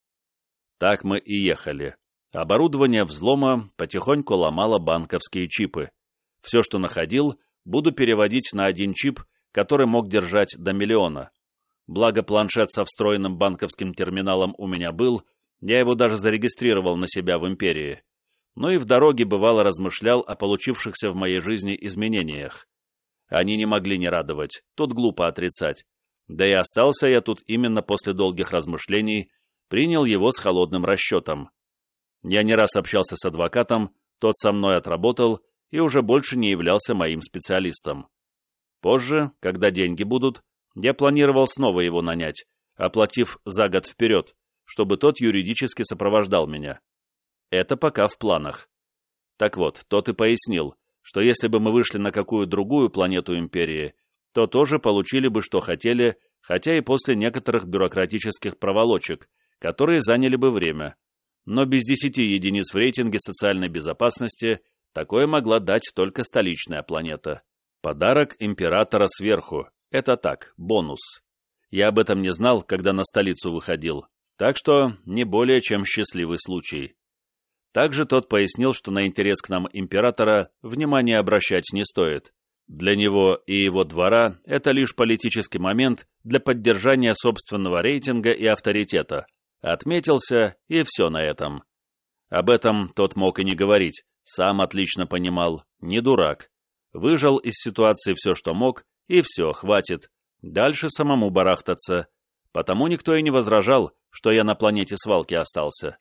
[SPEAKER 1] Так мы и ехали. Оборудование взлома потихоньку ломало банковские чипы. Все, что находил, буду переводить на один чип, который мог держать до миллиона. Благо планшет со встроенным банковским терминалом у меня был, я его даже зарегистрировал на себя в империи. Но и в дороге бывало размышлял о получившихся в моей жизни изменениях. Они не могли не радовать, тут глупо отрицать. Да и остался я тут именно после долгих размышлений, принял его с холодным расчетом. Я не раз общался с адвокатом, тот со мной отработал и уже больше не являлся моим специалистом. Позже, когда деньги будут, я планировал снова его нанять, оплатив за год вперед, чтобы тот юридически сопровождал меня. Это пока в планах. Так вот, тот и пояснил, что если бы мы вышли на какую другую планету империи, то тоже получили бы, что хотели, хотя и после некоторых бюрократических проволочек, которые заняли бы время. Но без десяти единиц в рейтинге социальной безопасности такое могла дать только столичная планета. Подарок императора сверху. Это так, бонус. Я об этом не знал, когда на столицу выходил, так что не более чем счастливый случай. Также тот пояснил, что на интерес к нам императора внимания обращать не стоит. Для него и его двора это лишь политический момент для поддержания собственного рейтинга и авторитета. Отметился, и все на этом. Об этом тот мог и не говорить, сам отлично понимал, не дурак. Выжал из ситуации все, что мог, и все, хватит. Дальше самому барахтаться. Потому никто и не возражал, что я на планете свалки остался.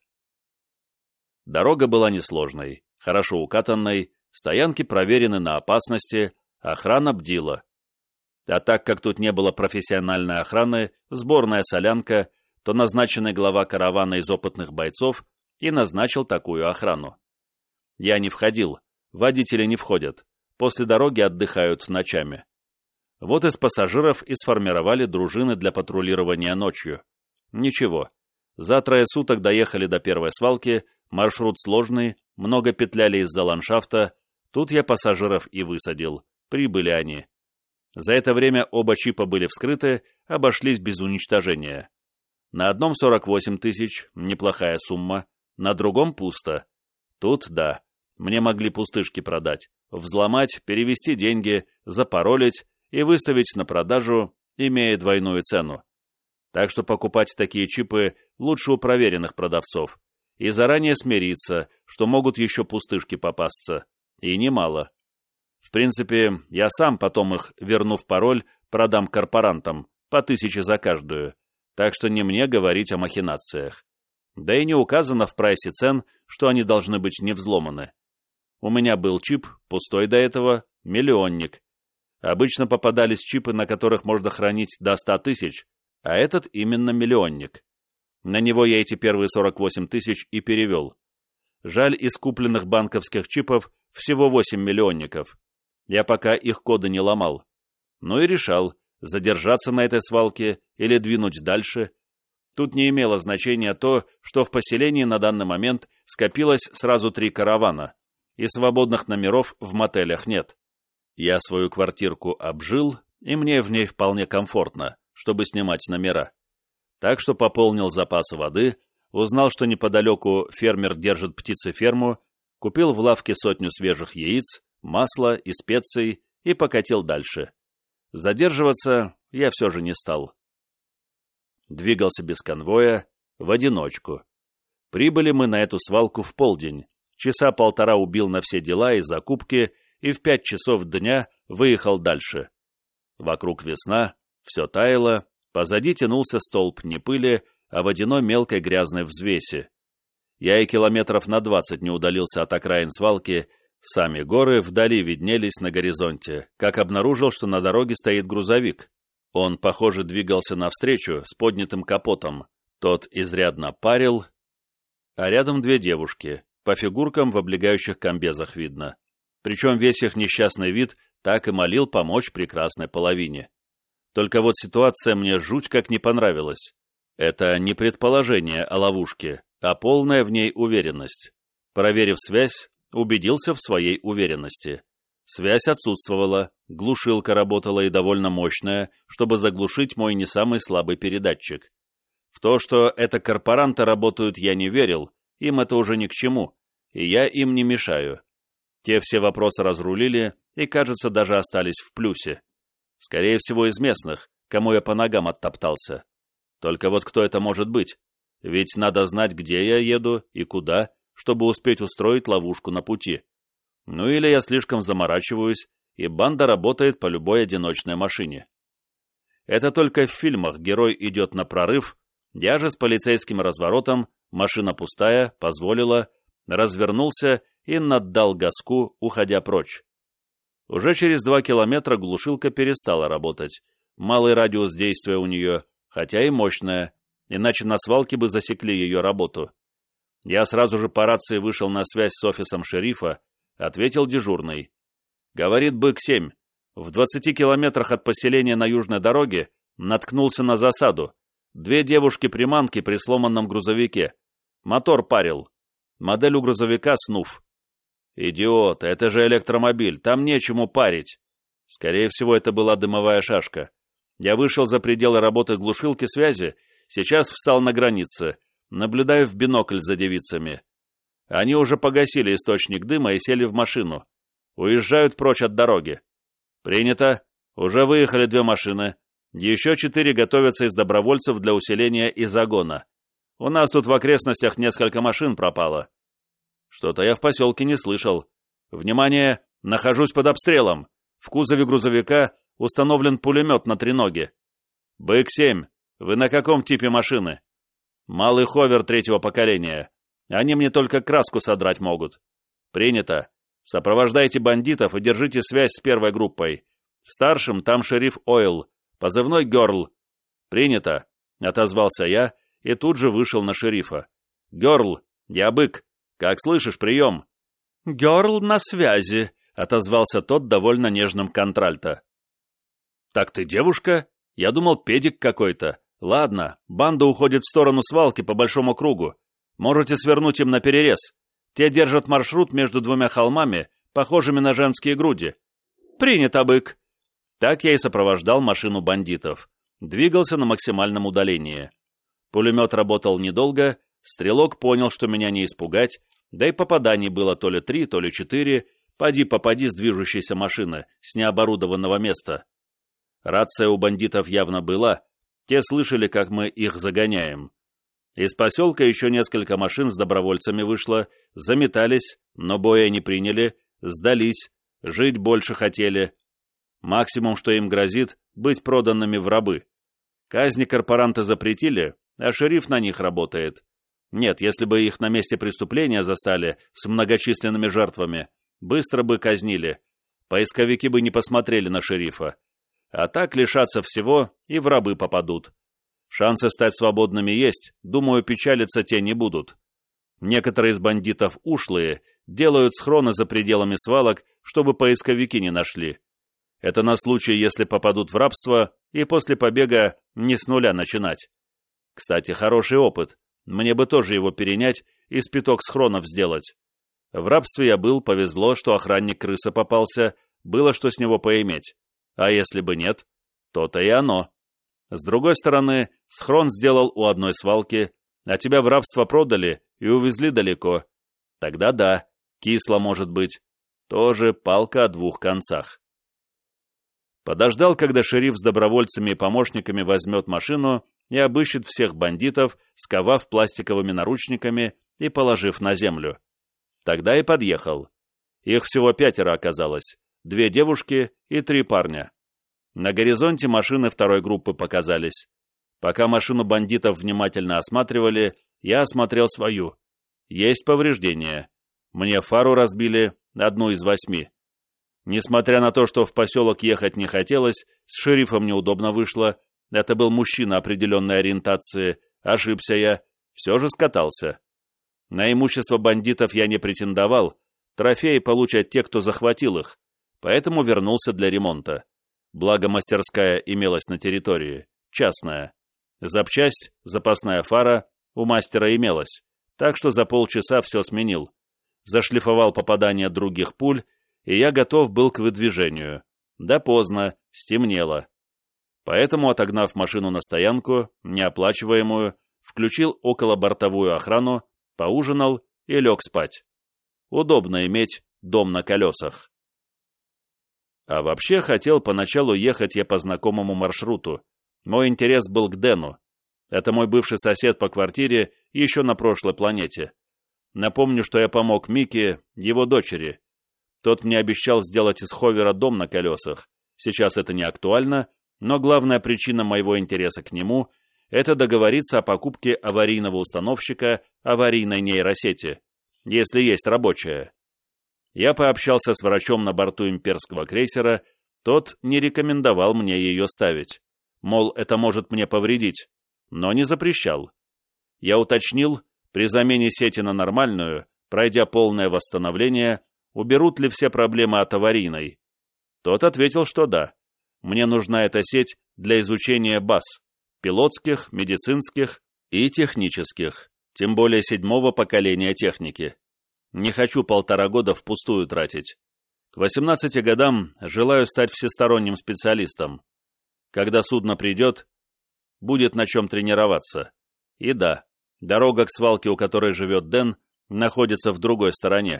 [SPEAKER 1] Дорога была несложной, хорошо укатанной, стоянки проверены на опасности, охрана бдила. А так как тут не было профессиональной охраны, сборная солянка, то назначенный глава каравана из опытных бойцов и назначил такую охрану. Я не входил, водители не входят, после дороги отдыхают ночами. Вот из пассажиров и сформировали дружины для патрулирования ночью. Ничего, за трое суток доехали до первой свалки, маршрут сложный, много петляли из-за ландшафта, тут я пассажиров и высадил, прибыли они. За это время оба чипа были вскрыты, обошлись без уничтожения. На одном сорок восемь тысяч, неплохая сумма, на другом пусто. Тут да, мне могли пустышки продать, взломать, перевести деньги, запаролить и выставить на продажу, имея двойную цену. Так что покупать такие чипы лучше у проверенных продавцов и заранее смириться, что могут еще пустышки попасться, и немало. В принципе, я сам потом их, вернув пароль, продам корпорантам, по тысяче за каждую, так что не мне говорить о махинациях. Да и не указано в прайсе цен, что они должны быть не взломаны. У меня был чип, пустой до этого, миллионник. Обычно попадались чипы, на которых можно хранить до ста тысяч, а этот именно миллионник. На него я эти первые сорок восемь тысяч и перевел. Жаль, из купленных банковских чипов всего восемь миллионников. Я пока их коды не ломал. Ну и решал, задержаться на этой свалке или двинуть дальше. Тут не имело значения то, что в поселении на данный момент скопилось сразу три каравана, и свободных номеров в мотелях нет. Я свою квартирку обжил, и мне в ней вполне комфортно, чтобы снимать номера. Так что пополнил запасы воды, узнал, что неподалеку фермер держит птицеферму, купил в лавке сотню свежих яиц, масла и специй и покатил дальше. Задерживаться я все же не стал. Двигался без конвоя, в одиночку. Прибыли мы на эту свалку в полдень. Часа полтора убил на все дела и закупки, и в пять часов дня выехал дальше. Вокруг весна, все таяло, позади тянулся столб не пыли, а водяной мелкой грязной взвеси. Я и километров на двадцать не удалился от окраин свалки, сами горы вдали виднелись на горизонте, как обнаружил, что на дороге стоит грузовик. Он, похоже, двигался навстречу с поднятым капотом. Тот изрядно парил, а рядом две девушки, по фигуркам в облегающих комбезах видно. Причем весь их несчастный вид так и молил помочь прекрасной половине. Только вот ситуация мне жуть как не понравилась. Это не предположение о ловушке, а полная в ней уверенность. Проверив связь, убедился в своей уверенности. Связь отсутствовала, глушилка работала и довольно мощная, чтобы заглушить мой не самый слабый передатчик. В то, что это корпоранты работают, я не верил, им это уже ни к чему, и я им не мешаю. Те все вопросы разрулили и, кажется, даже остались в плюсе. Скорее всего, из местных, кому я по ногам оттоптался. Только вот кто это может быть? Ведь надо знать, где я еду и куда, чтобы успеть устроить ловушку на пути. Ну или я слишком заморачиваюсь, и банда работает по любой одиночной машине. Это только в фильмах герой идет на прорыв, я же с полицейским разворотом, машина пустая, позволила, развернулся и наддал газку, уходя прочь. Уже через два километра глушилка перестала работать. Малый радиус действия у нее, хотя и мощная, иначе на свалке бы засекли ее работу. Я сразу же по рации вышел на связь с офисом шерифа, ответил дежурный. Говорит бык семь. В двадцати километрах от поселения на южной дороге наткнулся на засаду. Две девушки-приманки при сломанном грузовике. Мотор парил. Модель у грузовика снуф. Идиот, это же электромобиль, там нечему парить. Скорее всего, это была дымовая шашка. Я вышел за пределы работы глушилки связи, сейчас встал на границе, наблюдаю в бинокль за девицами. Они уже погасили источник дыма и сели в машину. Уезжают прочь от дороги. Принято. Уже выехали две машины. Еще четыре готовятся из добровольцев для усиления и загона. У нас тут в окрестностях несколько машин пропало. Что-то я в поселке не слышал. Внимание! Нахожусь под обстрелом. В кузове грузовика установлен пулемет на треноге. бык семь, вы на каком типе машины? Малый ховер третьего поколения. Они мне только краску содрать могут. Принято. Сопровождайте бандитов и держите связь с первой группой. Старшим там шериф Ойл, позывной Герл. Принято. Отозвался я и тут же вышел на шерифа. Герл, я бык. Как слышишь, прием. Герл на связи, отозвался тот довольно нежным контральто. Так ты девушка? Я думал, педик какой-то. Ладно, банда уходит в сторону свалки по большому кругу. Можете свернуть им на перерез. Те держат маршрут между двумя холмами, похожими на женские груди. Принято, бык. Так я и сопровождал машину бандитов. Двигался на максимальном удалении. Пулемет работал недолго, стрелок понял, что меня не испугать, да и попаданий было то ли три, то ли четыре, поди-попади с движущейся машины, с необорудованного места. Рация у бандитов явно была, те слышали, как мы их загоняем. Из поселка еще несколько машин с добровольцами вышло, заметались, но боя не приняли, сдались, жить больше хотели. Максимум, что им грозит, быть проданными в рабы. Казни корпоранты запретили, а шериф на них работает. Нет, если бы их на месте преступления застали с многочисленными жертвами, быстро бы казнили. Поисковики бы не посмотрели на шерифа. А так лишатся всего и в рабы попадут. Шансы стать свободными есть, думаю, печалиться те не будут. Некоторые из бандитов ушлые, делают схроны за пределами свалок, чтобы поисковики не нашли. Это на случай, если попадут в рабство, и после побега не с нуля начинать. Кстати, хороший опыт. Мне бы тоже его перенять и спиток схронов сделать. В рабстве я был, повезло, что охранник-крыса попался, было что с него поиметь. А если бы нет, то-то и оно. С другой стороны, схрон сделал у одной свалки, а тебя в рабство продали и увезли далеко. Тогда да, кисло может быть. Тоже палка о двух концах. Подождал, когда шериф с добровольцами и помощниками возьмет машину и обыщет всех бандитов, сковав пластиковыми наручниками и положив на землю. Тогда и подъехал. Их всего пятеро оказалось, две девушки и три парня. На горизонте машины второй группы показались. Пока машину бандитов внимательно осматривали, я осмотрел свою. Есть повреждения. Мне фару разбили, одну из восьми. Несмотря на то, что в поселок ехать не хотелось, с шерифом неудобно вышло, это был мужчина определенной ориентации, ошибся я, все же скатался. На имущество бандитов я не претендовал, трофеи получат те, кто захватил их, поэтому вернулся для ремонта. Благо мастерская имелась на территории, частная. Запчасть, запасная фара у мастера имелась, так что за полчаса все сменил. Зашлифовал попадание других пуль, и я готов был к выдвижению. Да поздно, стемнело. Поэтому, отогнав машину на стоянку, неоплачиваемую, включил околобортовую охрану, поужинал и лег спать. Удобно иметь дом на колесах. А вообще хотел поначалу ехать я по знакомому маршруту. Мой интерес был к Дэну. Это мой бывший сосед по квартире еще на прошлой планете. Напомню, что я помог Мике, его дочери. Тот мне обещал сделать из ховера дом на колесах. Сейчас это не актуально, но главная причина моего интереса к нему – это договориться о покупке аварийного установщика аварийной нейросети, если есть рабочая. Я пообщался с врачом на борту имперского крейсера, тот не рекомендовал мне ее ставить. Мол, это может мне повредить, но не запрещал. Я уточнил, при замене сети на нормальную, пройдя полное восстановление, уберут ли все проблемы от аварийной. Тот ответил, что да. Мне нужна эта сеть для изучения баз, пилотских, медицинских и технических, тем более седьмого поколения техники. Не хочу полтора года впустую тратить. К восемнадцати годам желаю стать всесторонним специалистом. Когда судно придет, будет на чем тренироваться. И да, дорога к свалке, у которой живет Дэн, находится в другой стороне.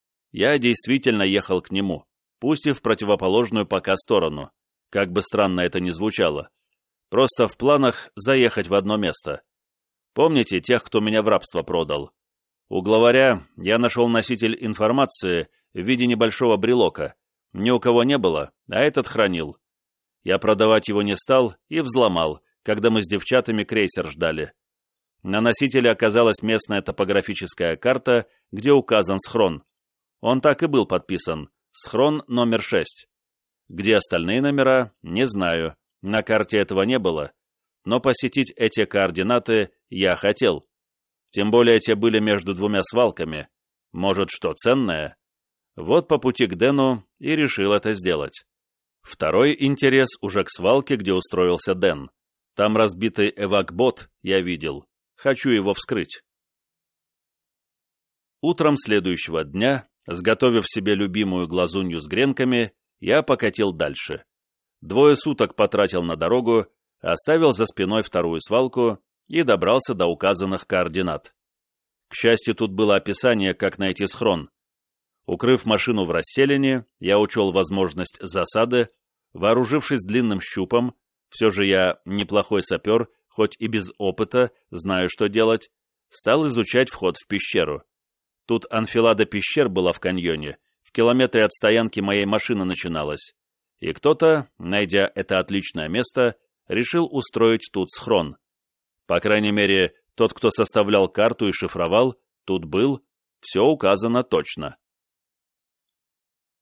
[SPEAKER 1] Я действительно ехал к нему, пусть и в противоположную пока сторону, как бы странно это ни звучало. Просто в планах заехать в одно место. Помните тех, кто меня в рабство продал? У главаря я нашел носитель информации в виде небольшого брелока. Ни у кого не было, а этот хранил. Я продавать его не стал и взломал, когда мы с девчатами крейсер ждали. На носителе оказалась местная топографическая карта, где указан схрон. Он так и был подписан. Схрон номер шесть. Где остальные номера, не знаю. На карте этого не было. Но посетить эти координаты я хотел. Тем более те были между двумя свалками. Может, что ценное? Вот по пути к Дэну и решил это сделать. Второй интерес уже к свалке, где устроился Дэн. Там разбитый эвакбот я видел. Хочу его вскрыть. Утром следующего дня, сготовив себе любимую глазунью с гренками, я покатил дальше. Двое суток потратил на дорогу, оставил за спиной вторую свалку и добрался до указанных координат. К счастью, тут было описание, как найти схрон. Укрыв машину в расселине, я учел возможность засады, вооружившись длинным щупом, все же я неплохой сапер, хоть и без опыта, знаю, что делать, стал изучать вход в пещеру. Тут анфилада пещер была в каньоне, в километре от стоянки моей машины начиналась, и кто-то, найдя это отличное место, решил устроить тут схрон. По крайней мере, тот, кто составлял карту и шифровал, тут был, все указано точно.